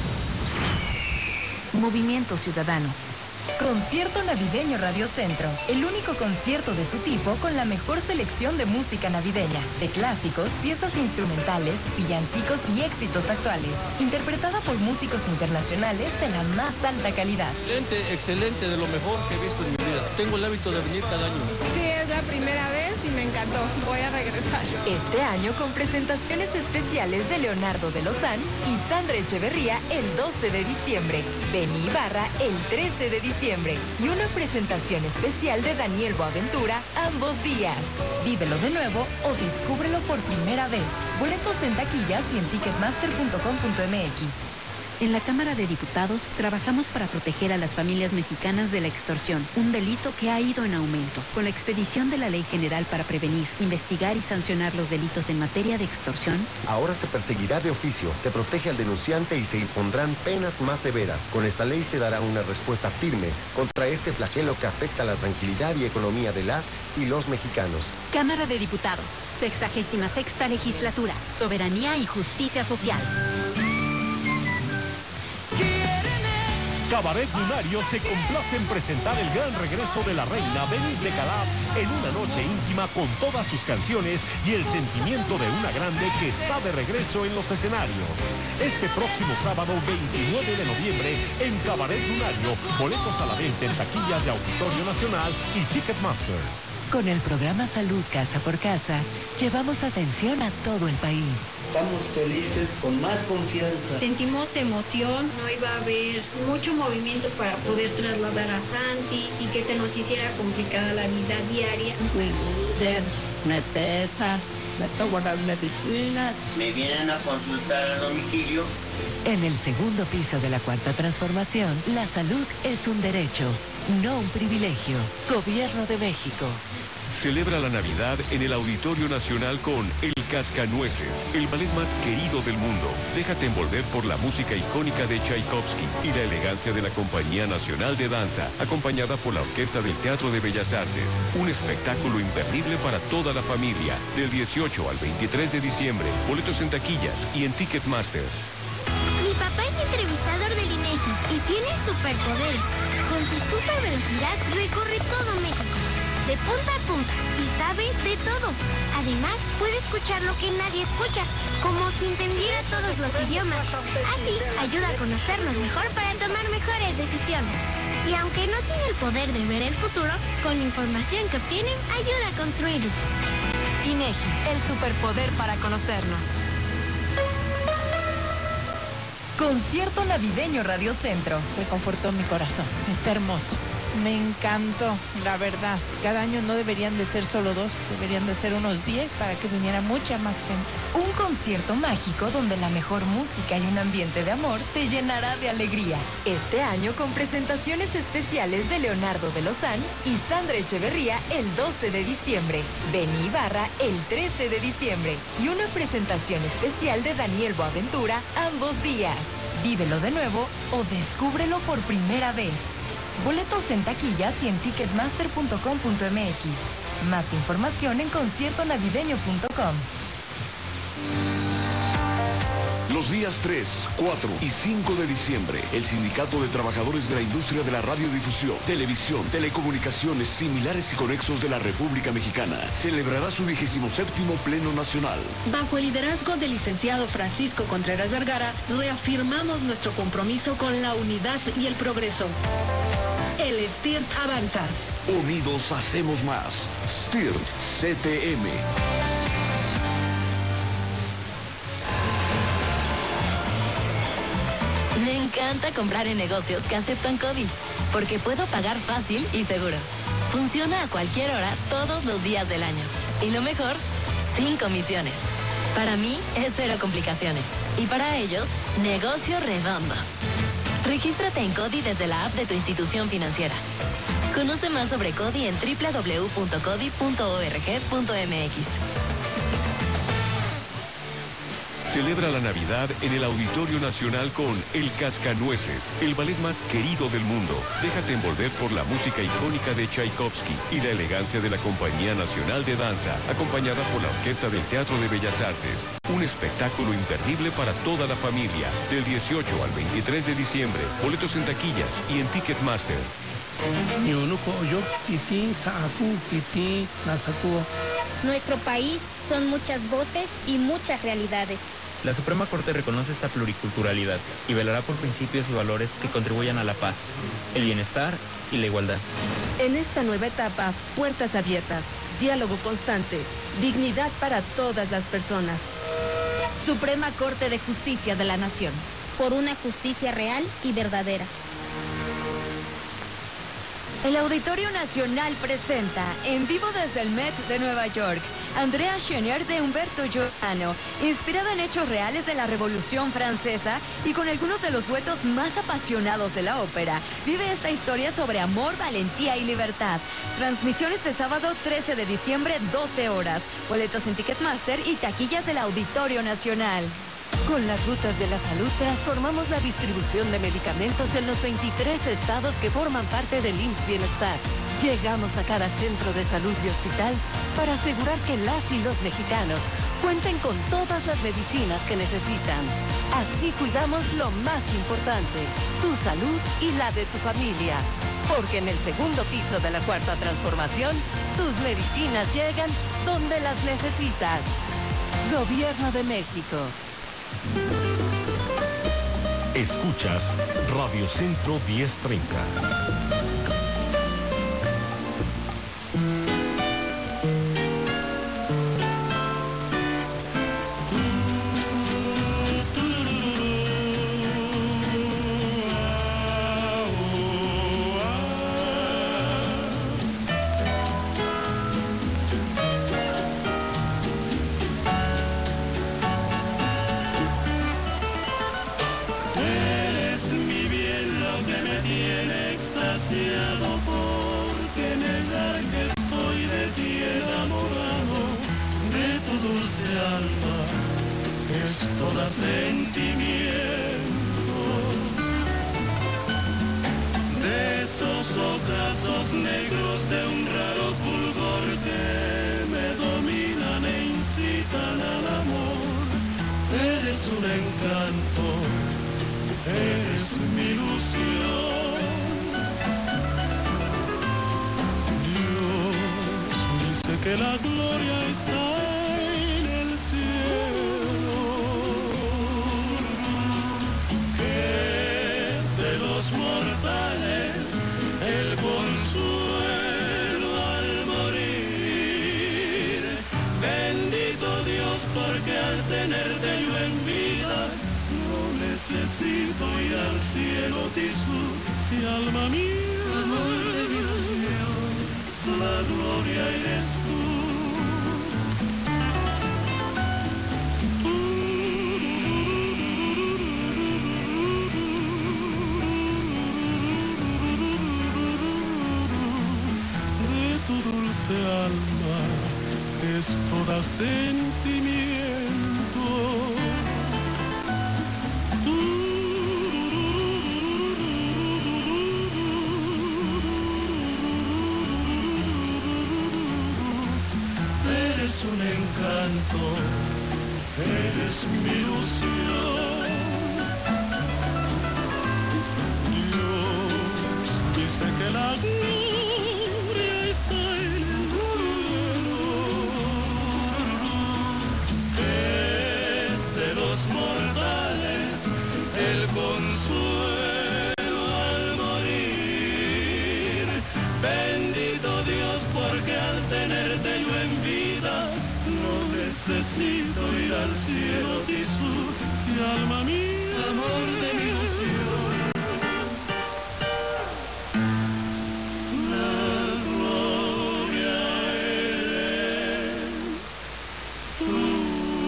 Movimiento Ciudadano. Concierto Navideño Radio Centro, el único concierto de su tipo con la mejor selección de música navideña, de clásicos, piezas instrumentales, villancicos y éxitos actuales, interpretada por músicos internacionales de la más alta calidad. Excelente, de lo mejor que he visto en mi vida. Tengo el hábito de venir cada año. Sí, es la primera vez y me encantó. Voy a regresar. Este año con presentaciones especiales de Leonardo de Lozán y Sandra Echeverría el 12 de diciembre, Benny Ibarra el 13 de diciembre y una presentación especial de Daniel Boaventura ambos días. Vívelo de nuevo o descúbrelo por primera vez. Boletos en taquillas y en ticketmaster.com.mx. En la Cámara de Diputados trabajamos para proteger a las familias mexicanas de la extorsión, un delito que ha ido en aumento. Con la expedición de la Ley General para prevenir, investigar y sancionar los delitos en materia de extorsión, ahora se perseguirá de oficio, se protege al denunciante y se impondrán penas más severas. Con esta ley se dará una respuesta firme contra este flagelo que afecta la tranquilidad y economía de las y los mexicanos. Cámara de Diputados, 66ª Legislatura, Soberanía y Justicia Social. Cabaret Lunario se complace en presentar el gran regreso de la reina Denise Calaf en una noche íntima con todas sus canciones y el sentimiento de una grande que está de regreso en los escenarios. Este próximo sábado 29 de noviembre en Cabaret Lunario, boletos a la venta en taquillas de Auditorio Nacional y Ticketmaster. Con el programa Salud Casa por Casa, llevamos atención a todo el país. Estamos felices, con más confianza. Sentimos emoción, no iba a haber mucho movimiento para poder trasladar a Santi y que se nos hiciera complicada la vida diaria. Me pesa, me tomo las medicinas. Me vienen a consultar a domicilio. En el segundo piso de la Cuarta Transformación, la salud es un derecho, no un privilegio. Gobierno de México. Celebra la Navidad en el Auditorio Nacional con El Cascanueces, el ballet más querido del mundo. Déjate envolver por la música icónica de Tchaikovsky y la elegancia de la Compañía Nacional de Danza, acompañada por la Orquesta del Teatro de Bellas Artes. Un espectáculo imperdible para toda la familia, del 18 al 23 de diciembre. Boletos en taquillas y en Ticketmaster. Mi papá es entrevistador del INEGI y tiene superpoderes. Con su super velocidad recorre todo México, de punta a punta, y sabe de todo. Además, puede escuchar lo que nadie escucha, como si entendiera todos los idiomas. Así, ayuda a conocernos mejor para tomar mejores decisiones. Y aunque no tiene el poder de ver el futuro, con la información que obtiene, ayuda a construirlo. INEGI, el superpoder para conocernos. Concierto Navideño Radio Centro. Reconfortó mi corazón. Está hermoso. Me encantó, la verdad. Cada año no deberían de ser solo 2, deberían de ser unos 10 para que viniera mucha más gente. Un concierto mágico donde la mejor música y un ambiente de amor te llenará de alegría. Este año con presentaciones especiales de Leonardo de Lozán y Sandra Echeverría el 12 de diciembre, Benny Ibarra el 13 de diciembre y una presentación especial de Daniel Boaventura ambos días. Vívelo de nuevo o descúbrelo por primera vez. Boletos en taquillas y en ticketmaster.com.mx. Más información en conciertonavideño.com. Los días 3, 4 y 5 de diciembre, el Sindicato de Trabajadores de la Industria de la Radiodifusión, Televisión, Telecomunicaciones Similares y Conexos de la República Mexicana celebrará su 27º Pleno Nacional. Bajo el liderazgo del licenciado Francisco Contreras Vergara, reafirmamos nuestro compromiso con la unidad y el progreso. El STIRT avanza. Unidos hacemos más. STIRT CTM. Me encanta comprar en negocios que aceptan CODI, porque puedo pagar fácil y seguro. Funciona a cualquier hora, todos los días del año. Y lo mejor, sin comisiones. Para mí es cero complicaciones. Y para ellos, negocio redondo. Regístrate en CODI desde la app de tu institución financiera. Conoce más sobre CODI en www.codi.org.mx. Celebra la Navidad en el Auditorio Nacional con El Cascanueces, el ballet más querido del mundo. Déjate envolver por la música icónica de Tchaikovsky y la elegancia de la Compañía Nacional de Danza, acompañada por la Orquesta del Teatro de Bellas Artes. Un espectáculo imperdible para toda la familia, del 18 al 23 de diciembre. Boletos en taquillas y en Ticketmaster. Nuestro país son muchas voces y muchas realidades. La Suprema Corte reconoce esta pluriculturalidad y velará por principios y valores que contribuyan a la paz, el bienestar y la igualdad. En esta nueva etapa, puertas abiertas, diálogo constante, dignidad para todas las personas. Suprema Corte de Justicia de la Nación. Por una justicia real y verdadera. El Auditorio Nacional presenta, en vivo desde el Met de Nueva York, Andrea Chenier de Humberto Giordano, inspirada en hechos reales de la Revolución Francesa y con algunos de los duetos más apasionados de la ópera. Vive esta historia sobre amor, valentía y libertad. Transmisión este sábado 13 de diciembre, 12 horas. Boletos en Ticketmaster y taquillas del Auditorio Nacional. Con las rutas de la salud transformamos la distribución de medicamentos en los 23 estados que forman parte del IMSS Bienestar. Llegamos a cada centro de salud y hospital para asegurar que las y los mexicanos cuenten con todas las medicinas que necesitan. Así cuidamos lo más importante, tu salud y la de tu familia. Porque en el segundo piso de la Cuarta Transformación, tus medicinas llegan donde las necesitas. Gobierno de México. Escuchas Radio Centro 1030. Que la gloria está en el cielo, que es de los mortales el consuelo al morir. Bendito Dios, porque al tenerte yo en vida no necesito ir al cielo, si alma mía, amor de mi Señor, la gloria eres tú. Alma es toda sentimiento. Eres un encanto, eres mi ilusión. Dios dice que la gloria está en consuelo al morir. Bendito necesito ir al cielo, Tisú, si alma mía, amor de mi ilusión. La gloria eres tú.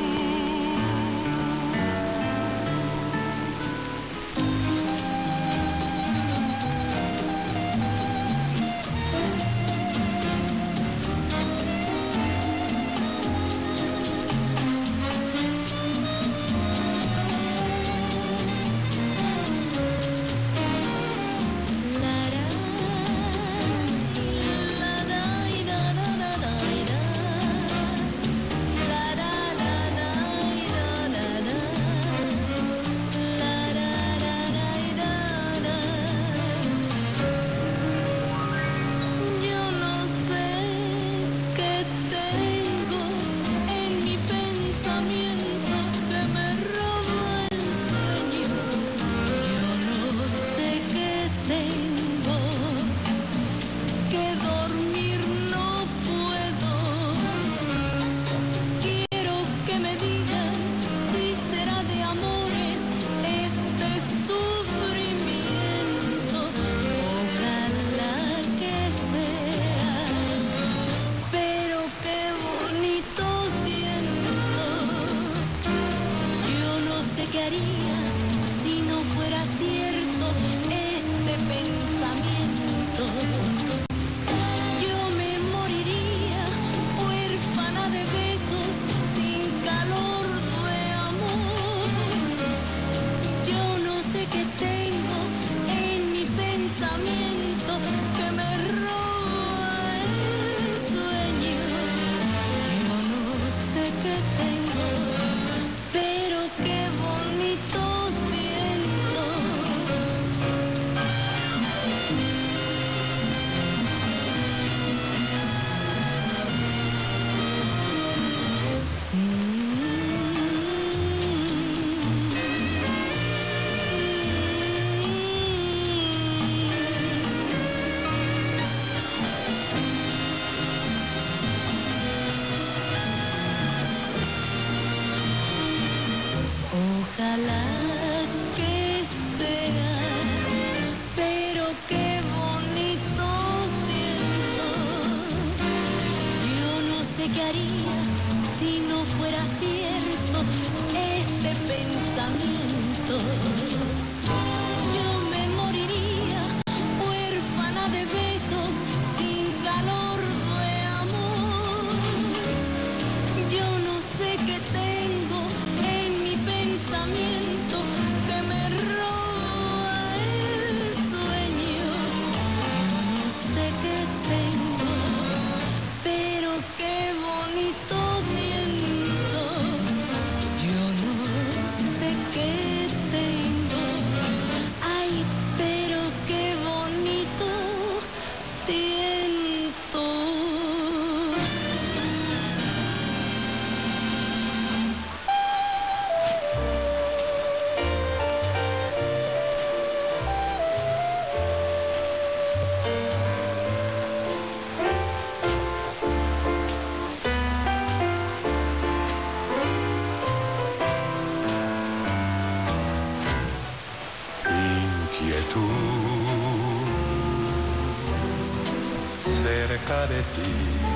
Cerca de ti,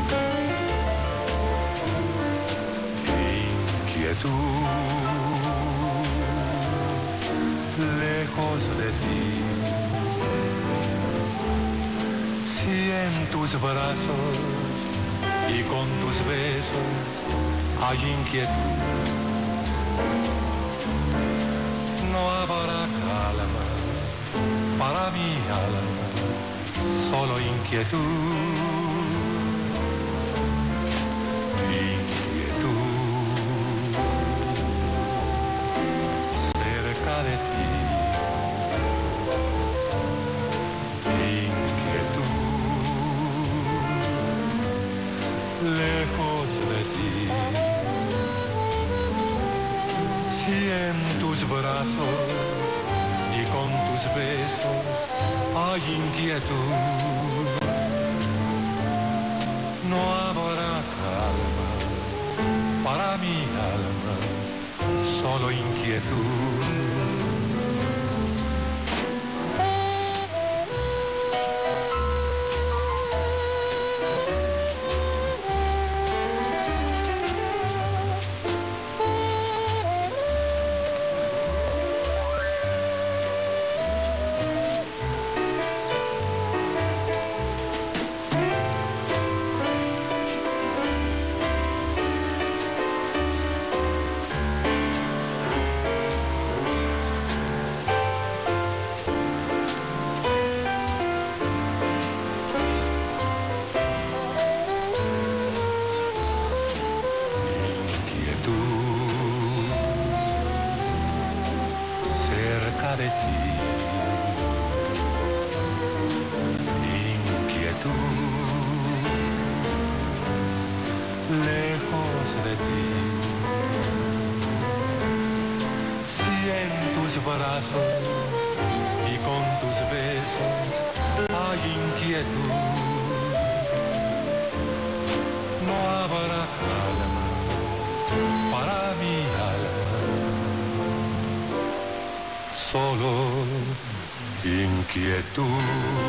inquietud, lejos de ti. Si en tus brazos y con tus besos hay inquietud, no habrá calma para mi alma, solo inquietud. Cerca de ti, lejos de ti. Si en tus brazos y con tus besos hay inquietud, no habrá calma para lejos de ti. Si en tus brazos y con tus besos hay inquietud, no habrá calma para mi alma, solo inquietud.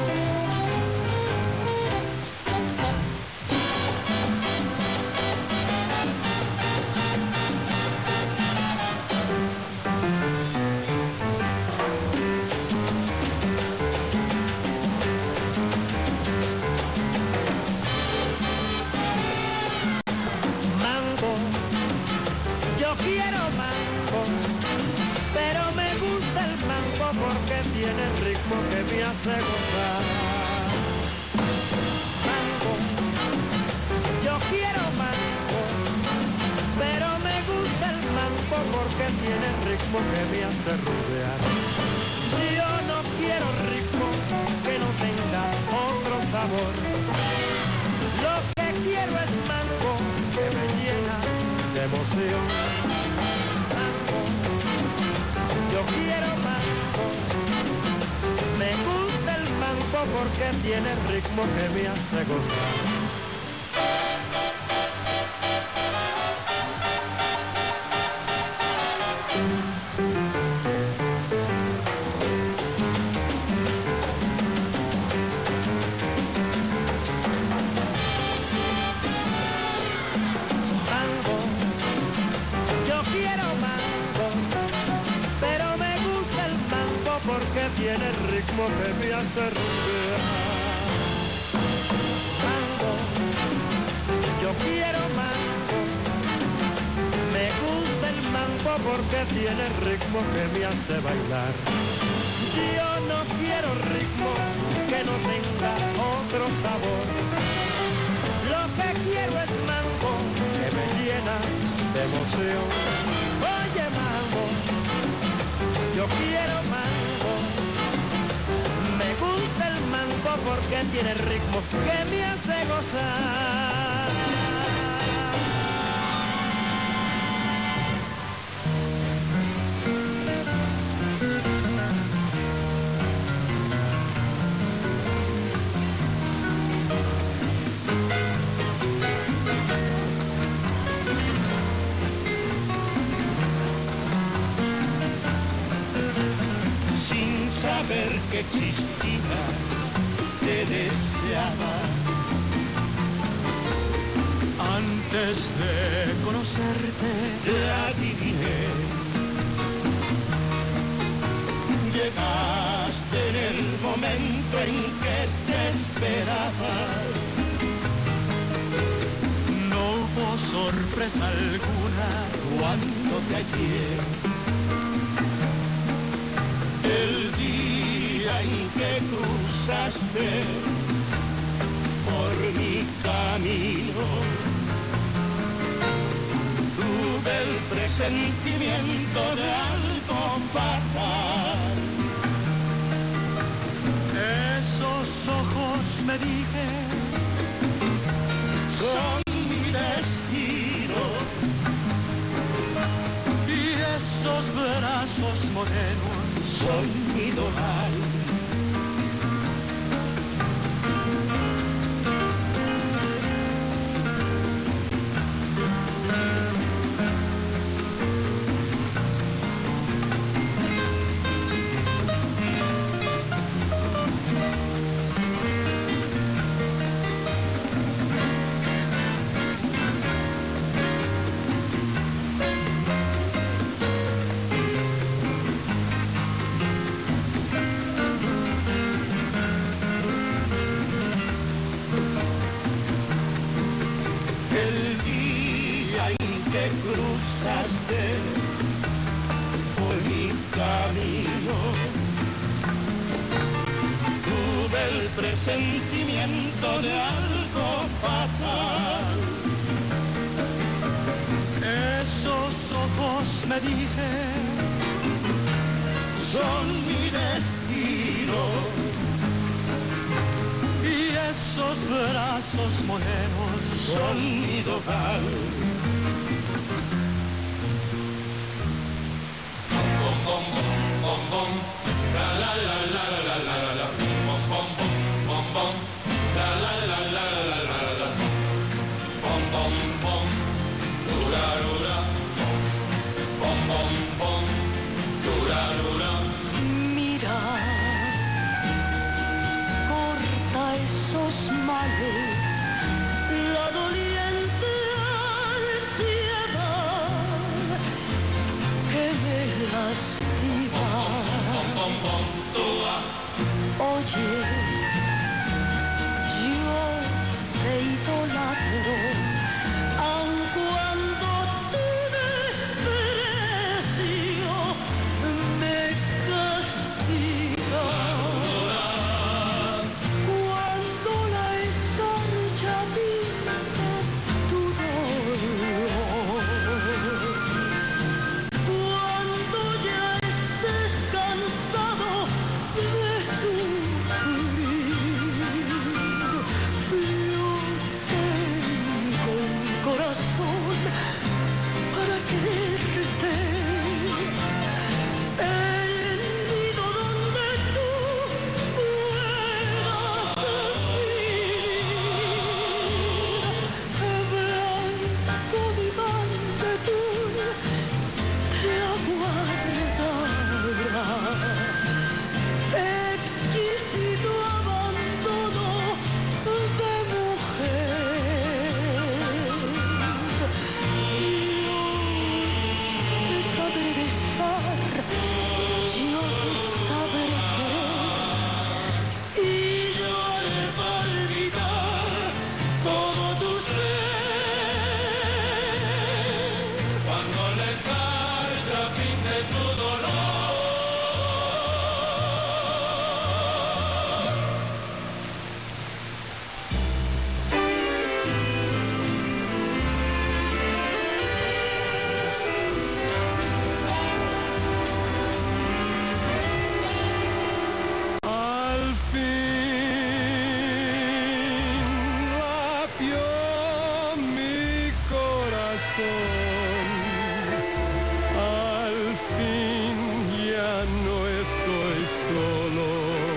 Que existía, te deseaba. Antes de conocerte, te adiviné. Llegaste en el momento en que te esperaba. No hubo sorpresa alguna cuando te hallé. El día en que cruzaste por mi camino, tuve el presentimiento de algo fatal. Esos ojos, me dije, son mi destino, y esos brazos morenos son mi dogal. Presentimiento de algo fatal. Esos ojos, me dije, son mi destino, y esos brazos morenos son mi dogal. Bom, bom, bom, bom, bom, la la la la la la la la, bom, bom, bom, bom, bom, la la la la la la la la, bom, bom, bom, dura, dura, bom, bom, bom, dura, dura. Mira, corta esos males, la doliente ansiedad que me lastima. Oye, yo te idolatro, aun cuando tu desprecio me castiga. Cuando la escarcha pinta tu dolor, cuando ya estés cansado de sufrir, yo tengo un corazón para quererte, el nido donde tú puedas vivir, blanco diván de tul te aguardará, exquisito abandono de mujer. Yo te sabré besar, yo te sabré querer, y yo haré palpitar todo tu ser. Cuando la escarcha pinte tu dolor. Al fin latió mi corazón, al fin ya no estoy solo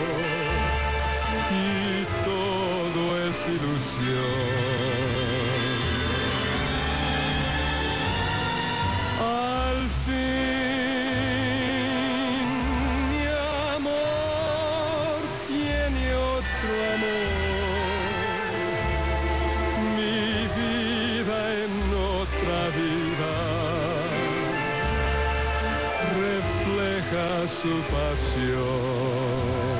y todo es ilusión. Al fin mi amor tiene otro amor, mi vida en otra vida refleja su pasión.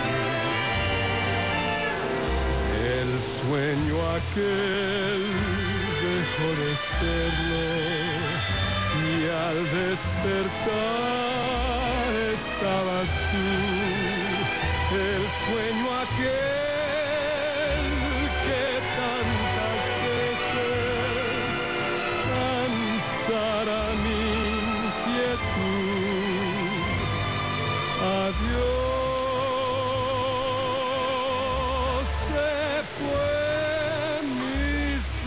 El sueño aquel dejó de serlo y al despertar estabas tú. El sueño aquel que tantas veces cansara mi inquietud. Adiós, se fue mi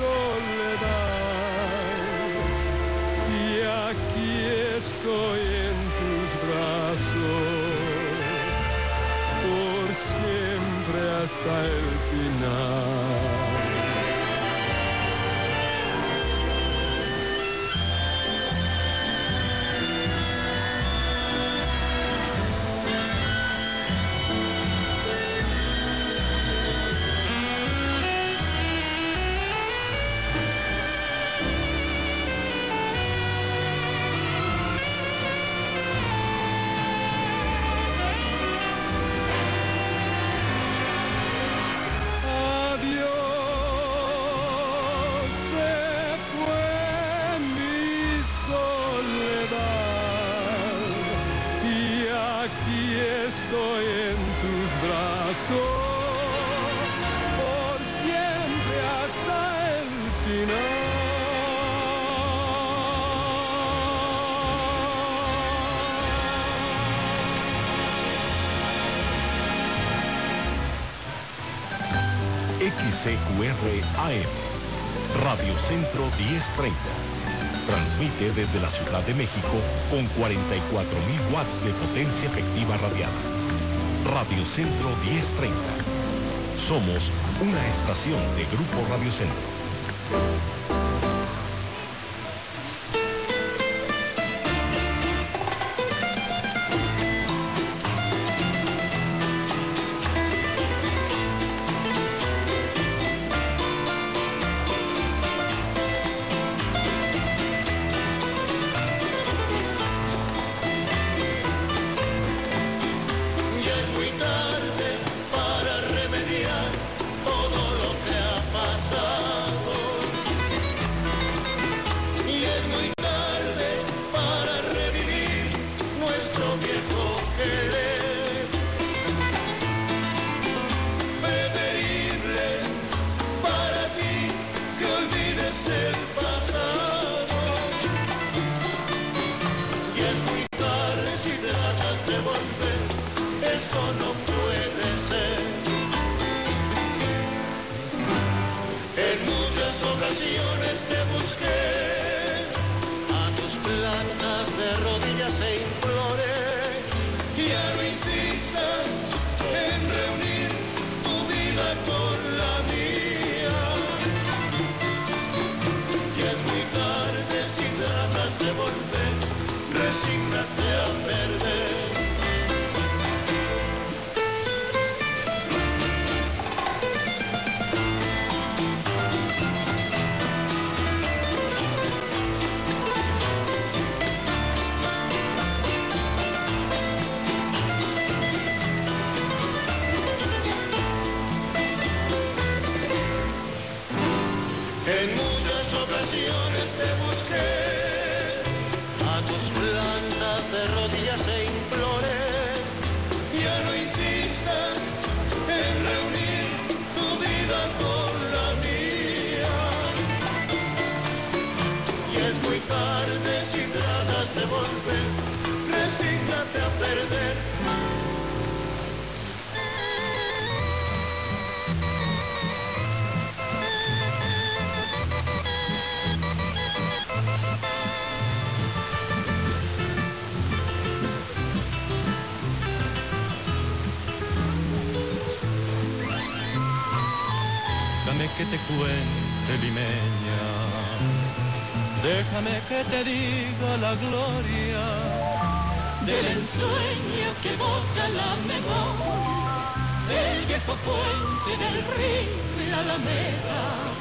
soledad y aquí estoy en tus brazos por siempre hasta el final. XCQR AM, Radio Centro 1030. Transmite desde la Ciudad de México con 44.000 watts de potencia efectiva radiada. Radio Centro 1030. Somos una estación de Grupo Radio Centro. Que te cuente, limeña, déjame que te diga la gloria del ensueño que evoca la memoria, el viejo puente del río y la alameda.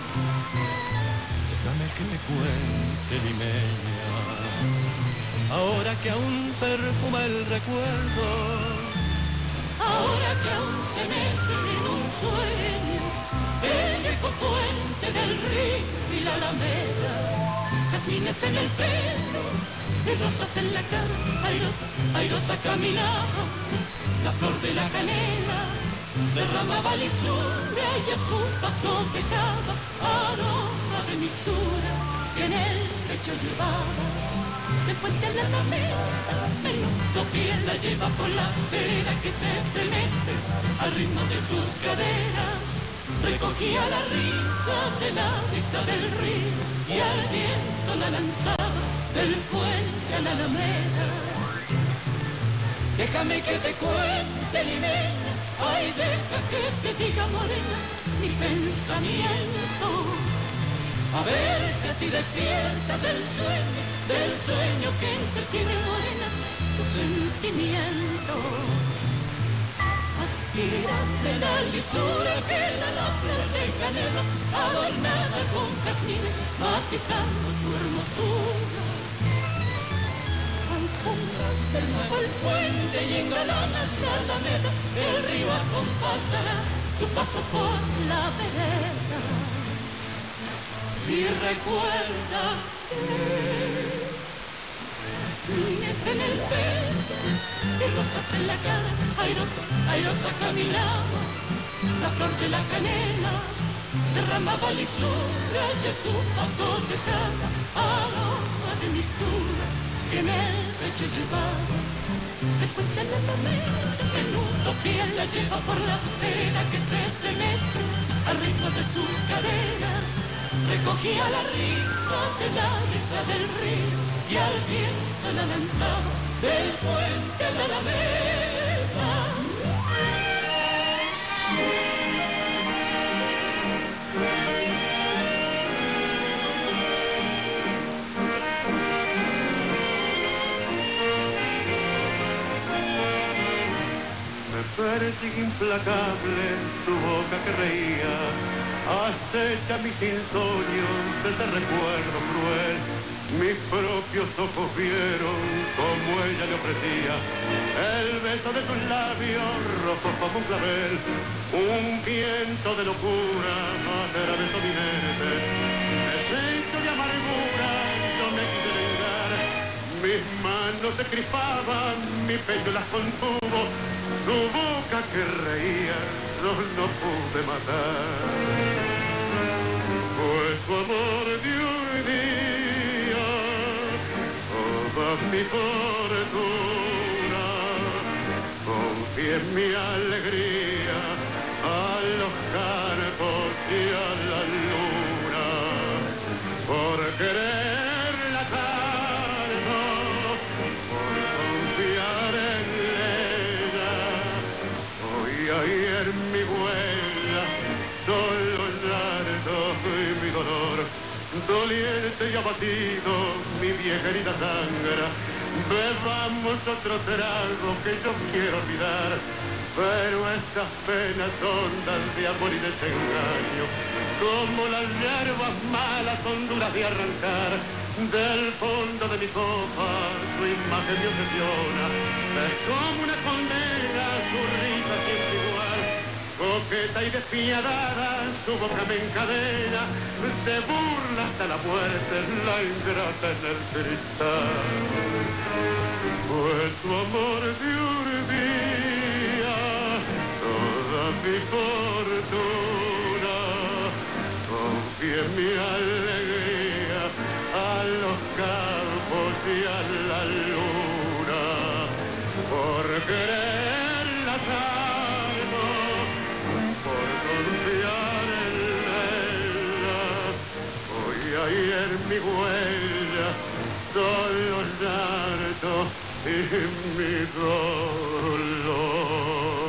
Déjame que te cuente, limeña, ahora que aún perfuma el recuerdo, ahora que aún se mece en un sueño, el viejo puente del río y la alameda, jazmines en el pelo y rosas en la cara, airosa caminaba, la flor de la canela derramaba lisura y a su paso dejaba aroma de mistura que en el pecho llevaba. De puente a la alameda, menudo pie la lleva por la vereda que se estremece al ritmo de sus caderas. Recogía la risa de la vista del río y al viento la lanzaba del puente a la alameda. Déjame que te cuente, limeña, ay, deja que te diga, morena, mi pensamiento. A ver si así despiertas del sueño que entretiene, morena, tu sentimiento. Aspiras de la lisura que da la flor de canela, adornada con jazmines, matizando tu hermosura. Alfombras del nuevo el puente y engalanas la alameda, el río acompasará tu paso por la vereda. Y recuerda que lunes en el pecho y rosas en la cara, airosa caminaba, la flor de la canela derramaba lisura y a su paso dejaba aroma de mistura que en el pecho llevaba. Después de la alameda, menudo pie la lleva por la vereda que se estremece al ritmo de sus caderas. cogía la risa de la brisa del río y al viento la lanzaba del puente a la alameda. Me persigue implacable tu boca que reía, acecha mis insomnios desde recuerdo cruel. Mis propios ojos vieron como ella le ofrecía el beso de tus labios rojos como un clavel. Un viento de locura atravesó mi mente, descenso de amargura yo me quise vengar. Mis manos se crispaban, mi pecho las contuvo, su boca que reía yo no pude matar. Pues su amor de un día toda mi fortuna, confié en mi alegría a los campos y a la luna, por quererla tanto, por confiar en ella. Hoy ahí en mi huella, solo llanto y mi dolor, doliente y abatido, mi vieja herida sangra. Bebamos otro trago que yo quiero olvidar, pero estas penas hondas de amor y desengaño, como las hierbas malas son duras de arrancar. Del fondo de mi copa su imagen me obsesiona, es como una condena, su risa siempre igual. Coqueta y despiadada, su boca me encadena, se burla hasta la muerte, la ingrata en el cristal. Pues su amor de un día, toda mi fortuna, confié en mi alegría a los campos y a la luna, por quererla tanto, por confiar en ella. Hoy ahí en mi huella, solo llanto y mi dolor.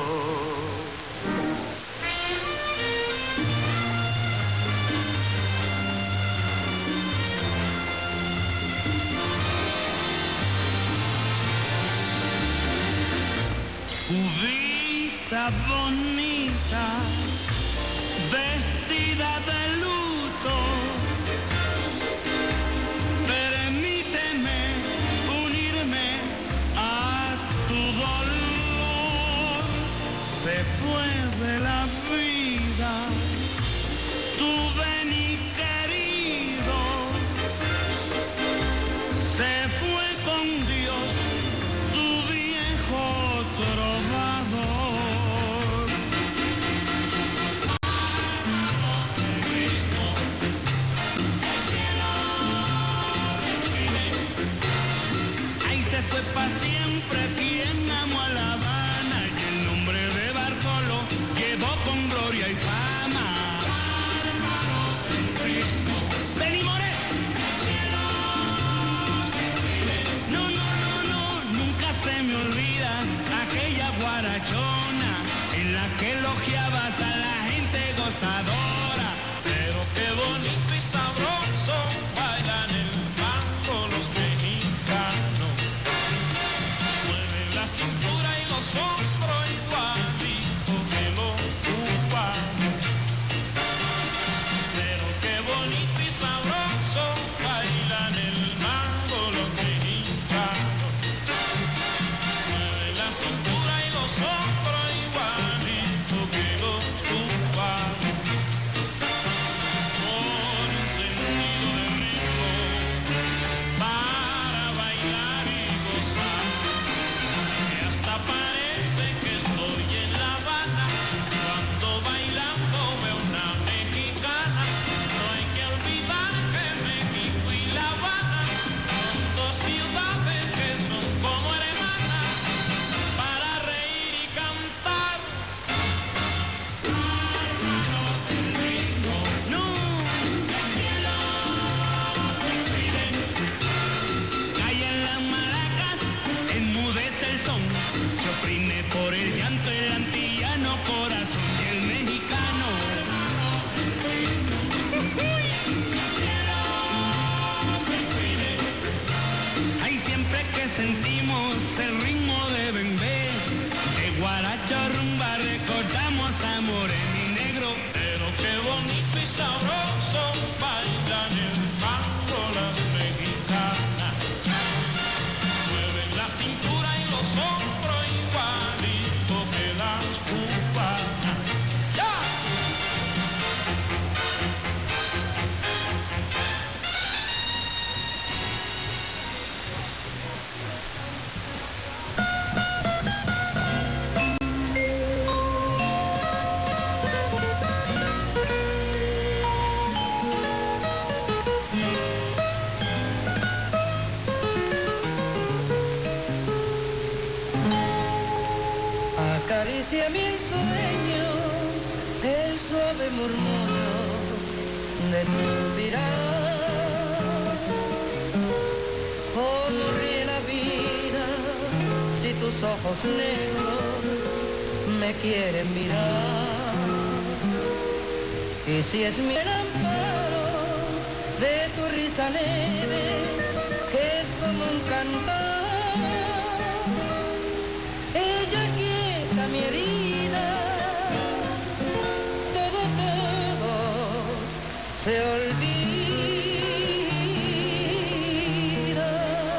Judita bonita, vestida de luto, permíteme unirme a tu dolor. Se fue de la vida tu beni querido, se fue con Dios tu viejo trovador. hacia mi sueño el suave murmullo de tu suspirar. ¿Cómo ríe la vida si tus ojos negros me quieren mirar? Y si es mi el amparo de tu risa leve, que es como un cantar, ella quieta mi herida, todo se olvida.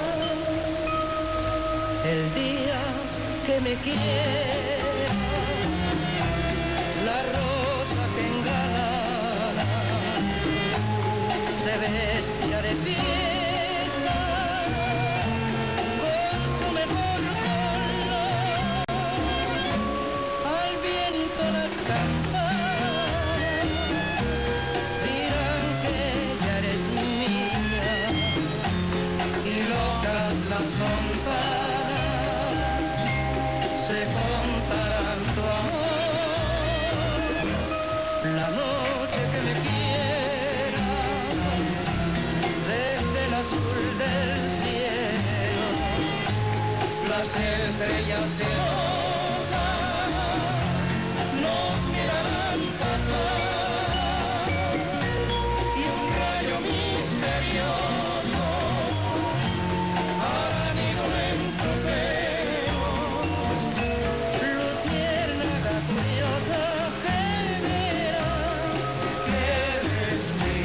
El día que me quiera, la rosa que engala se vestía de fiesta con su mejor color. Al viento las campanas dirán que ella eres mía, y locas las fontanas se contarán tu amor. La noche que me quiera, desde el azul del cielo, las estrellas celosas nos mirarán pasar, y un rayo misterioso hará nido en tu pelo. Luciérnaga curiosa que verá que eres mi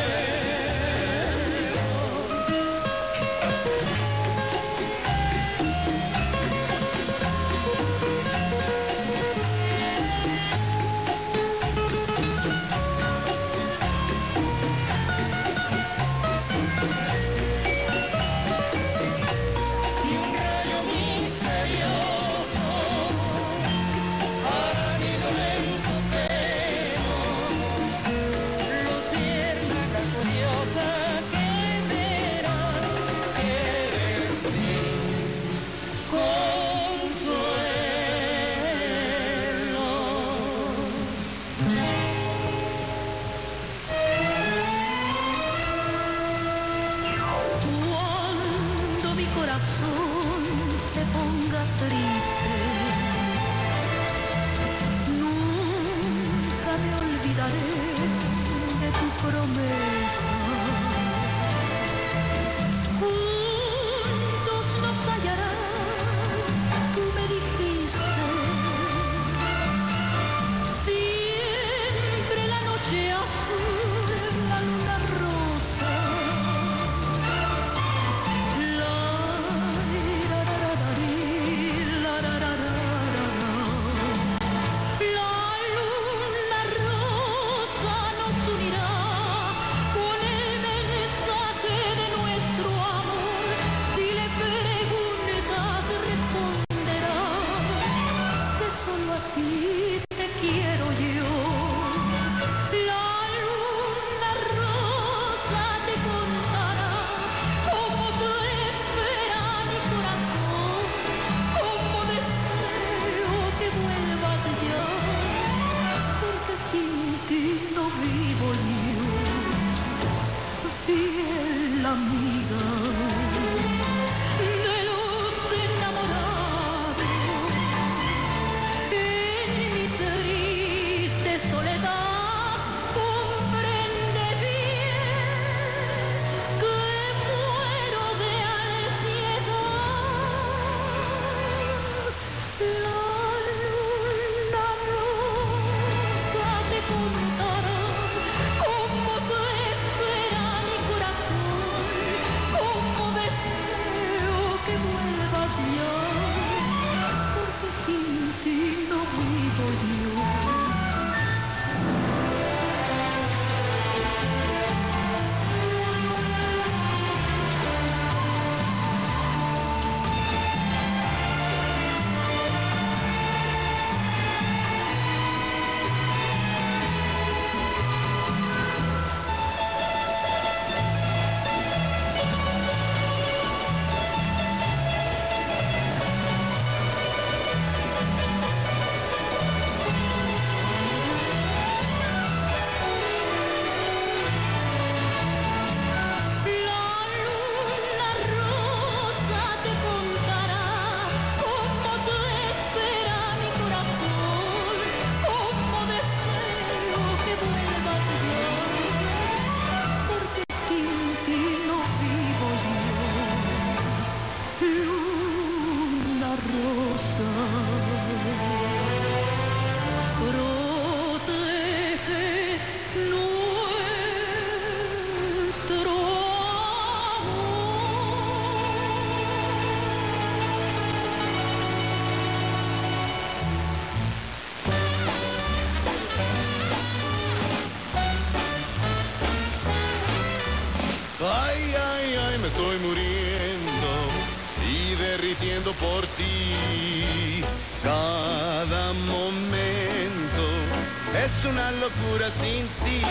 consuelo. Ay, ay, ay, me estoy muriendo y derritiendo por ti. Cada momento es una locura sin ti,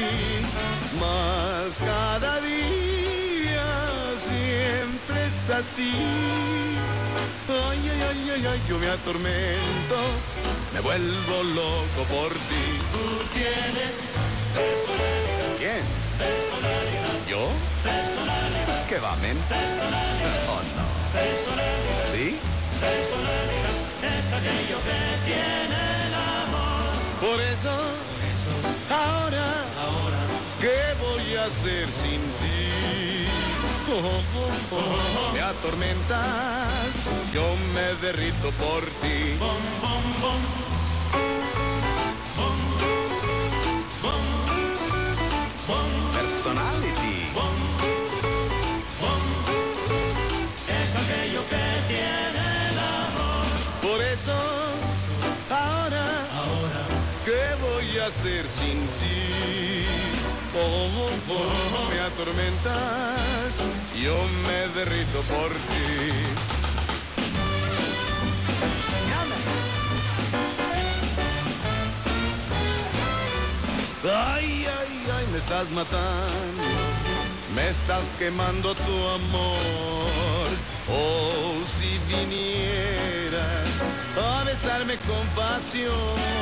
mas cada día siempre es así. Ay, ay, ay, ay, ay, yo me atormento, me vuelvo loco por ti. Tú tienes personalidad. ¿Quién? Personalidad. ¿Yo? Personalidad. ¿Qué va, men? Personalidad. Oh, no. Personalidad. ¿Sí? Personalidad es aquello que tiene el amor. Por eso, ahora, ¿qué voy a hacer sin ti? Me atormentas, yo me derrito por ti. Personality. Es aquello que tiene el amor. Por eso, ahora, ¿qué voy a hacer sin ti? Me atormentas, yo me derrito por ti. Ay, ay, ay, me estás matando, me estás quemando tu amor. Oh, si vinieras a besarme con pasión,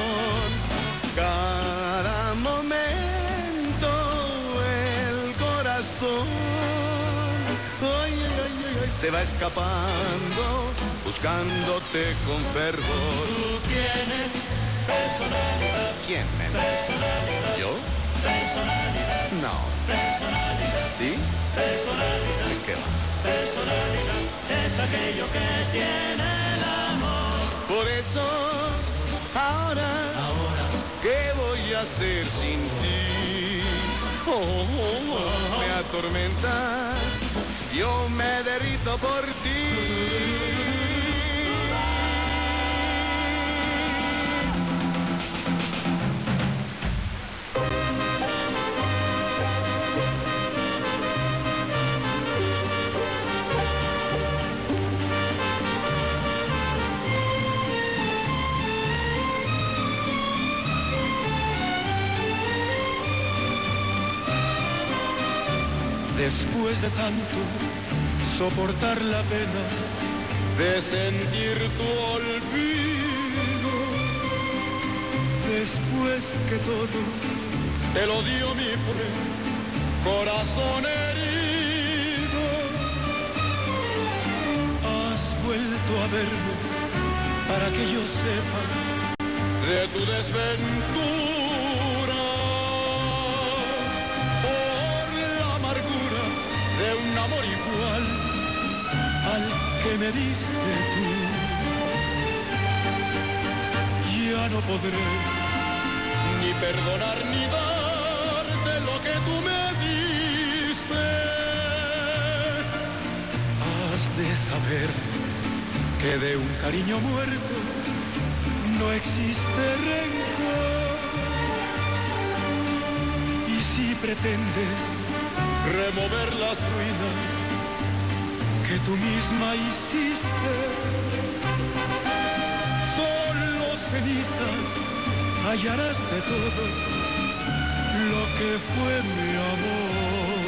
cada momento el corazón, ay, ay, ay, ay, ay, se va escapando, buscándote con fervor. Tú tienes personalidad. ¿Quién, men? Personalidad. ¿Yo? Personalidad. No. Personalidad. ¿Sí? Personalidad. ¿De qué va? Personalidad es aquello que tiene el amor. Por eso, ahora, ¿qué voy a hacer sin ti? Me atormentas, yo me derrito por ti. Después de tanto soportar la pena de sentir tu olvido, después que todo te lo dio mi corazón herido, has vuelto a verme para que yo sepa de tu desventura. De un amor igual al que me diste tú, ya no podré ni perdonar ni darte lo que tú me diste. Has de saber que de un cariño muerto no existe rencor, y si pretendes remover las ruinas que tú misma hiciste, solo cenizas hallarás de todo lo que fue mi amor.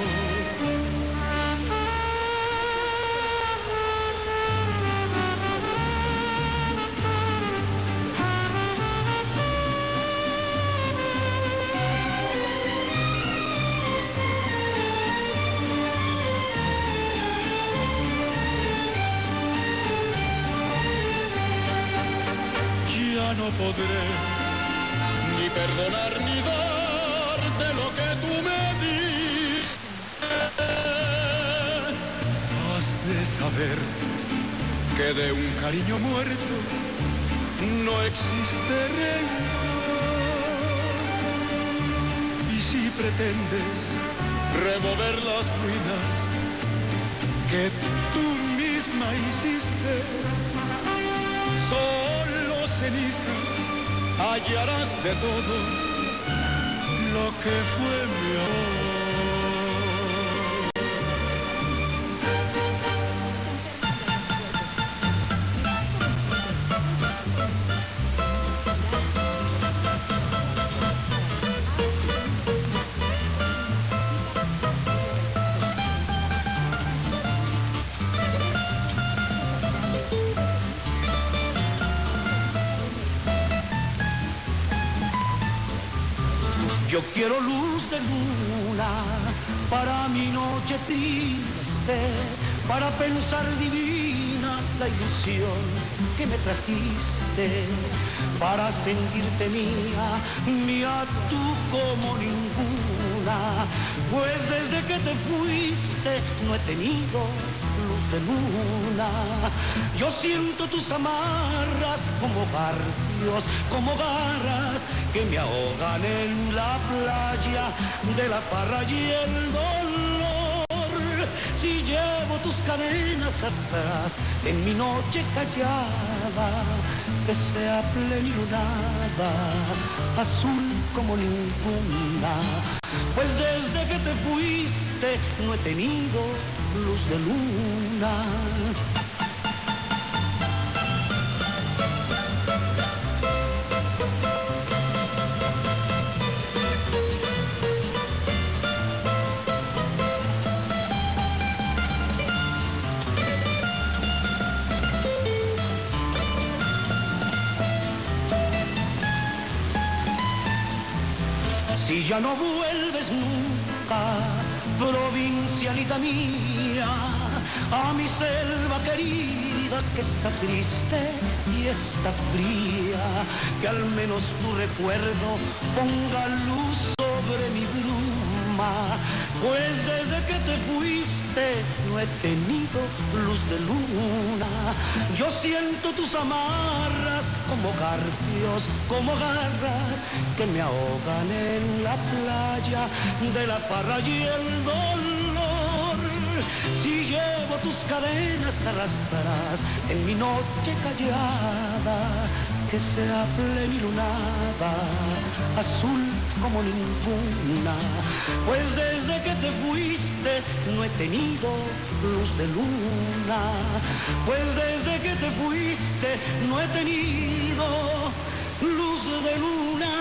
No podré ni perdonar ni darte lo que tú me diste. Has de saber que de un cariño muerto no existe rencor, y si pretendes remover las ruinas que tú misma hiciste, solo cenizas hallarás de todo lo que fue mi amor. Yo quiero luz de luna para mi noche triste, para pensar divina la ilusión que me trajiste, para sentirte mía, mía tú como ninguna. Pues desde que te fuiste no he tenido luz de luna. Yo siento tus amarras como garfios, como garras que me ahogan en la playa de la farra y el dolor. Si llevo tus cadenas atrás en mi noche callada, que sea plenilunada, azul como ninguna. Pues desde que te fuiste no he tenido luz de luna. Si ya no vuelves nunca, provincialita mía, a mi selva querida que está triste y está fría, que al menos tu recuerdo ponga luz sobre mi bruma. Pues desde que te fuiste no he tenido luz de luna. Yo siento tus amarras como garfios, como garras que me ahogan en la playa de la farra y el dolor. Si llevo tus cadenas arrastradas en mi noche callada, que sea plenilunada, azul como ninguna. Pues desde que te fuiste no he tenido luz de luna. Pues desde que te fuiste no he tenido luz de luna.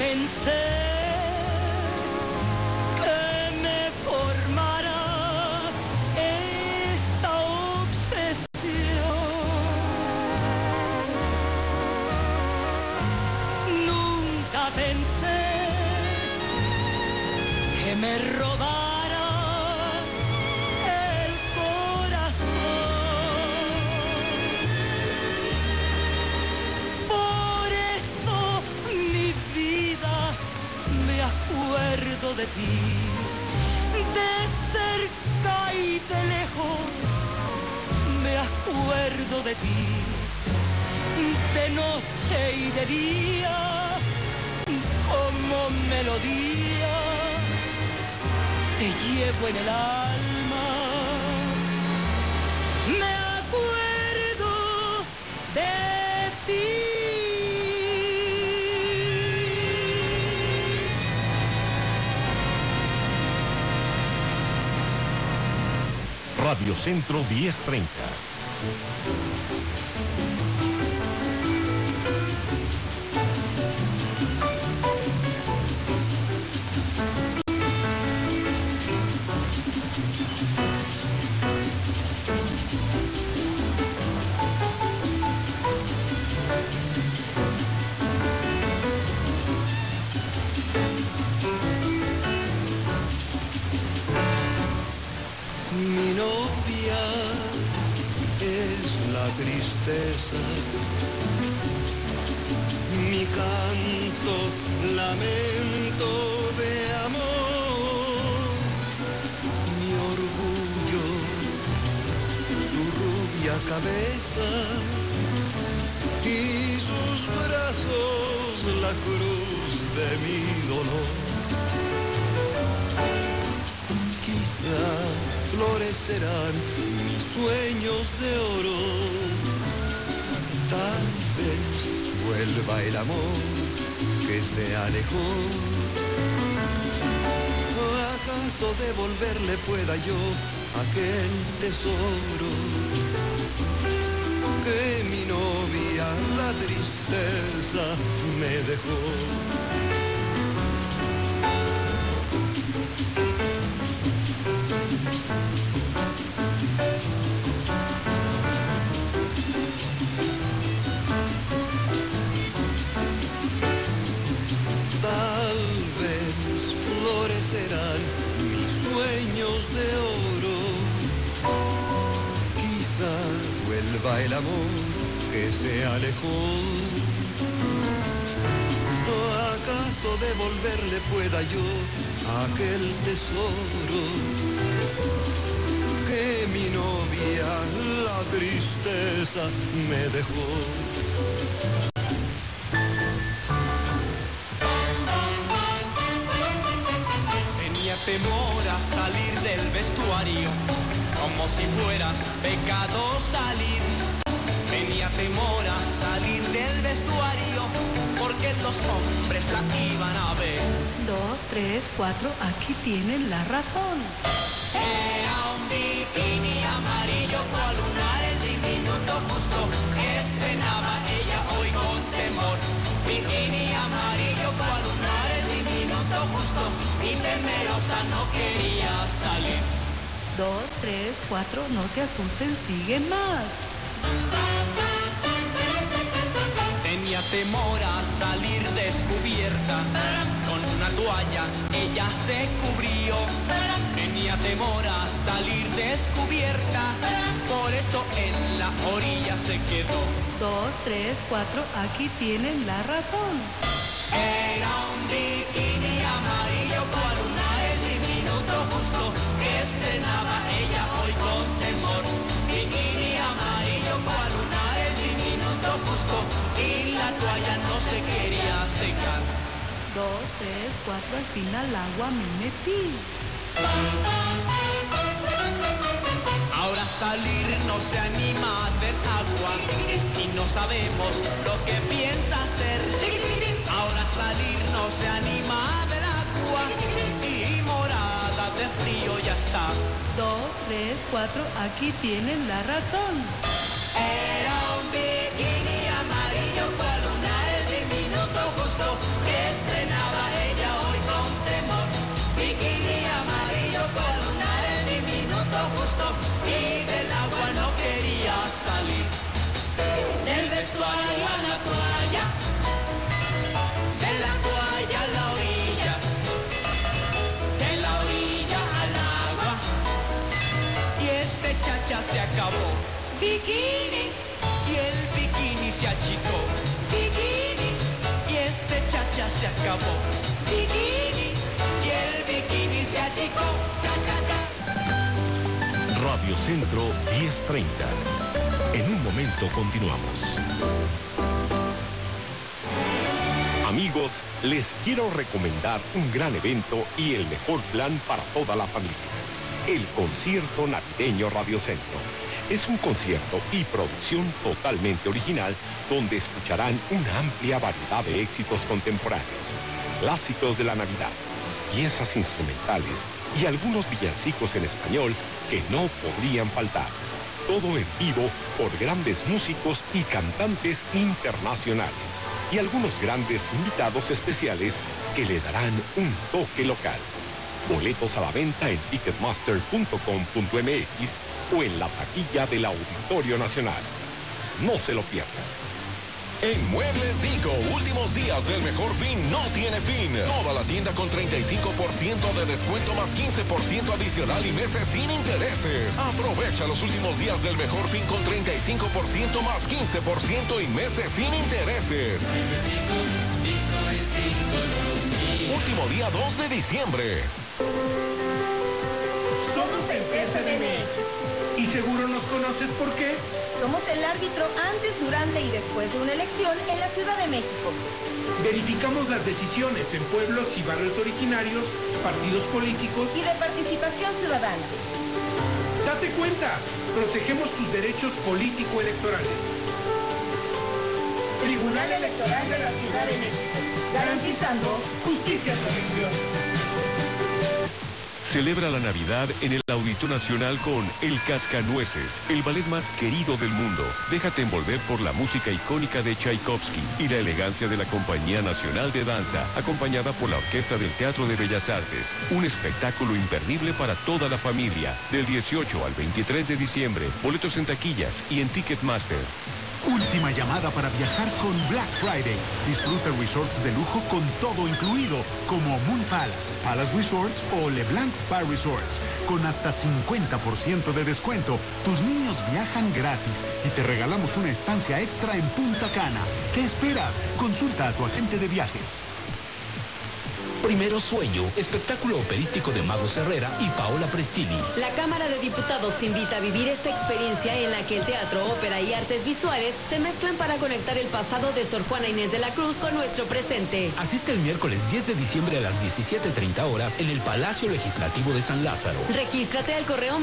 pensé que me formara esta obsesión. Nunca pensé que me robara el corazón. Por eso mi vida me acuerdo de ti, de cerca y de lejos me acuerdo de ti, de noche y de día como melodía te llevo en el alma. Me acuerdo de ti. Radio Centro 1030. Mi novia es la tristeza, mi canto, lamento de amor, mi orgullo, su rubia cabeza y sus brazos, la cruz de mi dolor. Quizá florecerán mis sueños de oro, tal vez vuelva el amor que se alejó. ¿Acaso devolverle pueda yo aquel tesoro que mi novia, la tristeza, me dejó? Tal vez florecerán mis sueños de oro, quizá vuelva el amor que se alejó. ¿Acaso devolverle pueda yo aquel tesoro que mi novia, la tristeza, me dejó? Tenía temor a salir del vestuario, como si fuera pecado salir. Tenía temor a salir del vestuario, porque los hombres la iban a ver. 2, 3, 4, aquí tienen la razón. Era un bikini amarillo cual lunar, el diminuto justo que estrenaba ella hoy con temor. Bikini amarillo cual lunar, el diminuto justo y temerosa no quería salir. 2, 3, 4, no te asusten, sigue más. Tenía temor a salir descubierta, con una toalla ella se cubrió. Tenía temor a salir descubierta, por eso en la orilla se quedó. 2, 3, 4, aquí tienen la razón. Era un bikini amarillo cual lunar, el diminuto justo que estrenaba ella hoy con temor. Bikini amarillo cual lunar, el diminuto justo y la toalla no se quería secar. 2, 3, 4, al fin al agua me metí. Ahora salir no se anima a ver agua y no sabemos lo que piensa hacer. Ahora salir no se anima a ver agua y morada de frío ya está. 2, 3, 4, aquí tienen la razón. Era un bikini amarillo cual lunar, el diminuto justo que estrenaba bikini y el bikini se achicó. Bikini y este cha-cha se acabó. Bikini y el bikini se achicó. Radio Centro 1030. En un momento continuamos. Amigos, les quiero recomendar un gran evento y el mejor plan para toda la familia. El Concierto Navideño Radio Centro. Es un concierto y producción totalmente original donde escucharán una amplia variedad de éxitos contemporáneos, clásicos de la Navidad, piezas instrumentales y algunos villancicos en español que no podrían faltar. Todo en vivo por grandes músicos y cantantes internacionales y algunos grandes invitados especiales que le darán un toque local. Boletos a la venta en ticketmaster.com.mx o en la taquilla del Auditorio Nacional. No se lo pierdan. En Muebles Dico, últimos días del mejor fin no tiene fin. Toda la tienda con 35% de descuento más 15% adicional y meses sin intereses. Aprovecha los últimos días del mejor fin con 35% más 15% y meses sin intereses. Último día 2 de diciembre. Somos el CDMX. ¿Y seguro nos conoces por qué? Somos el árbitro antes, durante y después de una elección en la Ciudad de México. Verificamos las decisiones en pueblos y barrios originarios, partidos políticos y de participación ciudadana. Date cuenta, protegemos tus derechos político-electorales. Tribunal Electoral de la Ciudad de México, garantizando justicia y elección. Celebra la Navidad en el Auditorio Nacional con El Cascanueces, el ballet más querido del mundo. Déjate envolver por la música icónica de Tchaikovsky y la elegancia de la Compañía Nacional de Danza, acompañada por la Orquesta del Teatro de Bellas Artes. Un espectáculo imperdible para toda la familia, del 18 al 23 de diciembre. Boletos en taquillas y en Ticketmaster. Última llamada para viajar con Black Friday. Disfruta resorts de lujo con todo incluido, como Moon Palace, Palace Resorts o LeBlanc Spa Resorts. Con hasta 50% de descuento, tus niños viajan gratis y te regalamos una estancia extra en Punta Cana. ¿Qué esperas? Consulta a tu agente de viajes. Primero Sueño, espectáculo operístico de Magos Herrera y Paola Prestini. La Cámara de Diputados te invita a vivir esta experiencia en la que el teatro, ópera y artes visuales se mezclan para conectar el pasado de Sor Juana Inés de la Cruz con nuestro presente. Asiste el miércoles 10 de diciembre a las 17:30 horas en el Palacio Legislativo de San Lázaro. Regístrate al correo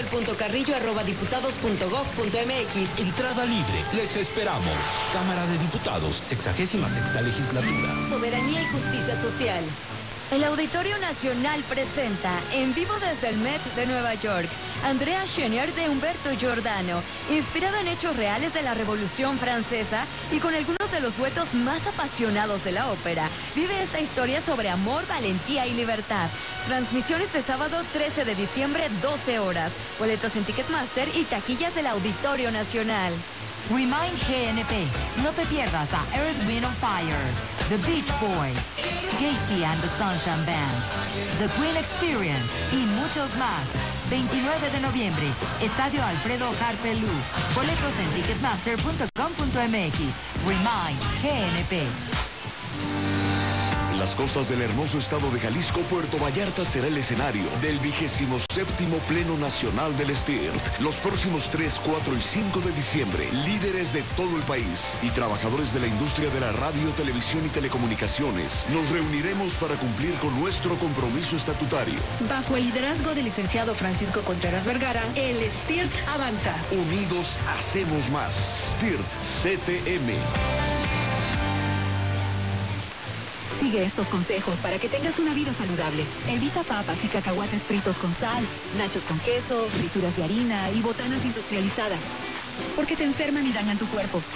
marisol.carrillo@diputados.gov.mx. Entrada libre. Les esperamos. Cámara de Diputados, 66ª Legislatura. Soberanía y justicia social. El Auditorio Nacional presenta, en vivo desde el Met de Nueva York, Andrea Chenier de Humberto Giordano, inspirada en hechos reales de la Revolución Francesa y con algunos de los duetos más apasionados de la ópera. Vive esta historia sobre amor, valentía y libertad. Transmisiones de sábado 13 de diciembre, 12 horas. Boletos en Ticketmaster y taquillas del Auditorio Nacional. Remind GNP. No te pierdas a Earth, Wind & Fire, The Beach Boys, Casey and the Sunshine Band, The Queen Experience y muchos más. 29 de noviembre, Estadio Alfredo Harpe Luz. Boletos en ticketmaster.com.mx. Remind GNP. En las costas del hermoso estado de Jalisco, Puerto Vallarta será el escenario del 27º Pleno Nacional del STIRT. Los próximos 3, 4 y 5 de diciembre, líderes de todo el país y trabajadores de la industria de la radio, televisión y telecomunicaciones, nos reuniremos para cumplir con nuestro compromiso estatutario. Bajo el liderazgo del licenciado Francisco Contreras Vergara, el STIRT avanza. Unidos hacemos más. STIRT CTM. Sigue estos consejos para que tengas una vida saludable. Evita papas y cacahuates fritos con sal, nachos con queso, frituras de harina y botanas industrializadas, porque te enferman y dañan tu cuerpo.